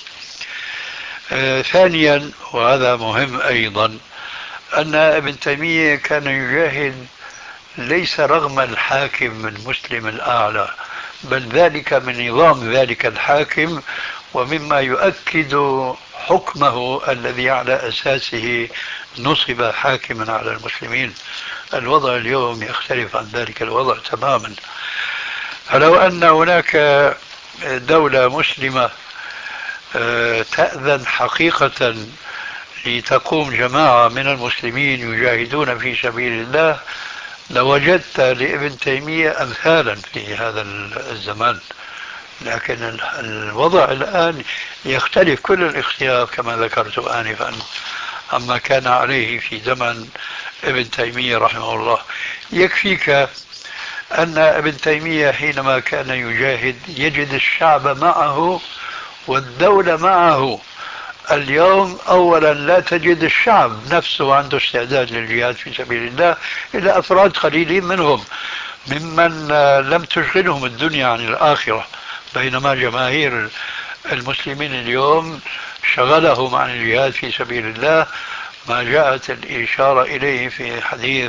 ثانيا، وهذا مهم أيضا، أن ابن تيمية كان يجاهد ليس رغم الحاكم المسلم الأعلى، بل ذلك من نظام ذلك الحاكم ومما يؤكد حكمه الذي على أساسه نصب حاكما على المسلمين. الوضع اليوم يختلف عن ذلك الوضع تماما. فلو أن هناك دولة مسلمة تأذن حقيقة لتقوم جماعة من المسلمين يجاهدون في سبيل الله، لوجدت لابن تيمية أمثالا في هذا الزمان. لكن الوضع الآن يختلف كل الاختلاف كما ذكرت آنفا عما كان عليه في زمن ابن تيمية رحمه الله. يكفيك أن ابن تيمية حينما كان يجاهد يجد الشعب معه والدولة معه. اليوم أولا لا تجد الشعب نفسه عنده استعداد للجهاد في سبيل الله إلا أفراد قليلين منهم ممن لم تشغلهم الدنيا عن الآخرة، بينما جماهير المسلمين اليوم شغلهم عن الجهاد في سبيل الله ما جاءت الإشارة إليه في حديث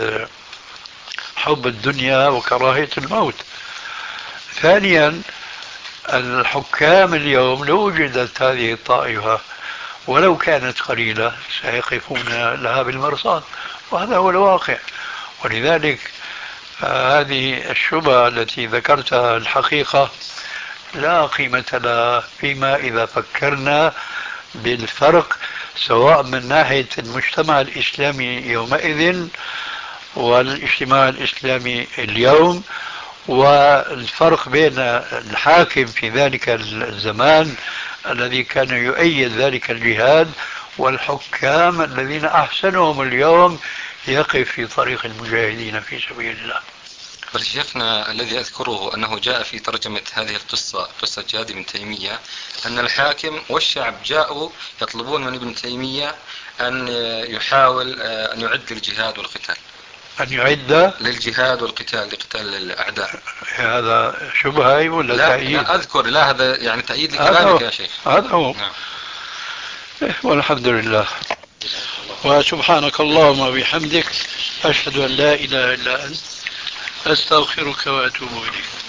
حب الدنيا وكراهية الموت. ثانيا، الحكام اليوم لو وجدت هذه الطائفة ولو كانت قليلة سيقفون لها بالمرصاد، وهذا هو الواقع. ولذلك هذه الشبهة التي ذكرتها الحقيقة لا قيمة لها فيما إذا فكرنا بالفرق سواء من ناحية المجتمع الإسلامي يومئذ والاجتماع الإسلامي اليوم، والفرق بين الحاكم في ذلك الزمان الذي كان يؤيد ذلك الجهاد والحكام الذين أحسنهم اليوم يقف في طريق المجاهدين في سبيل الله. بل شيخنا الذي أذكره أنه جاء في ترجمة هذه القصة، قصة جهاد ابن تيمية، أن الحاكم والشعب جاءوا يطلبون من ابن تيمية أن يحاول أن يعد للجهاد والقتال، أن يعد للجهاد والقتال لقتال الأعداء. هذا شبهة ولا تأييد؟ لا أذكر، لا هذا يعني تأييد لكلامك يا شيخ. هذا هو. نعم. والحمد لله. وسبحانك اللهم وبحمدك أشهد أن لا إله إلا أنت أستغفرك وأتوب إليك.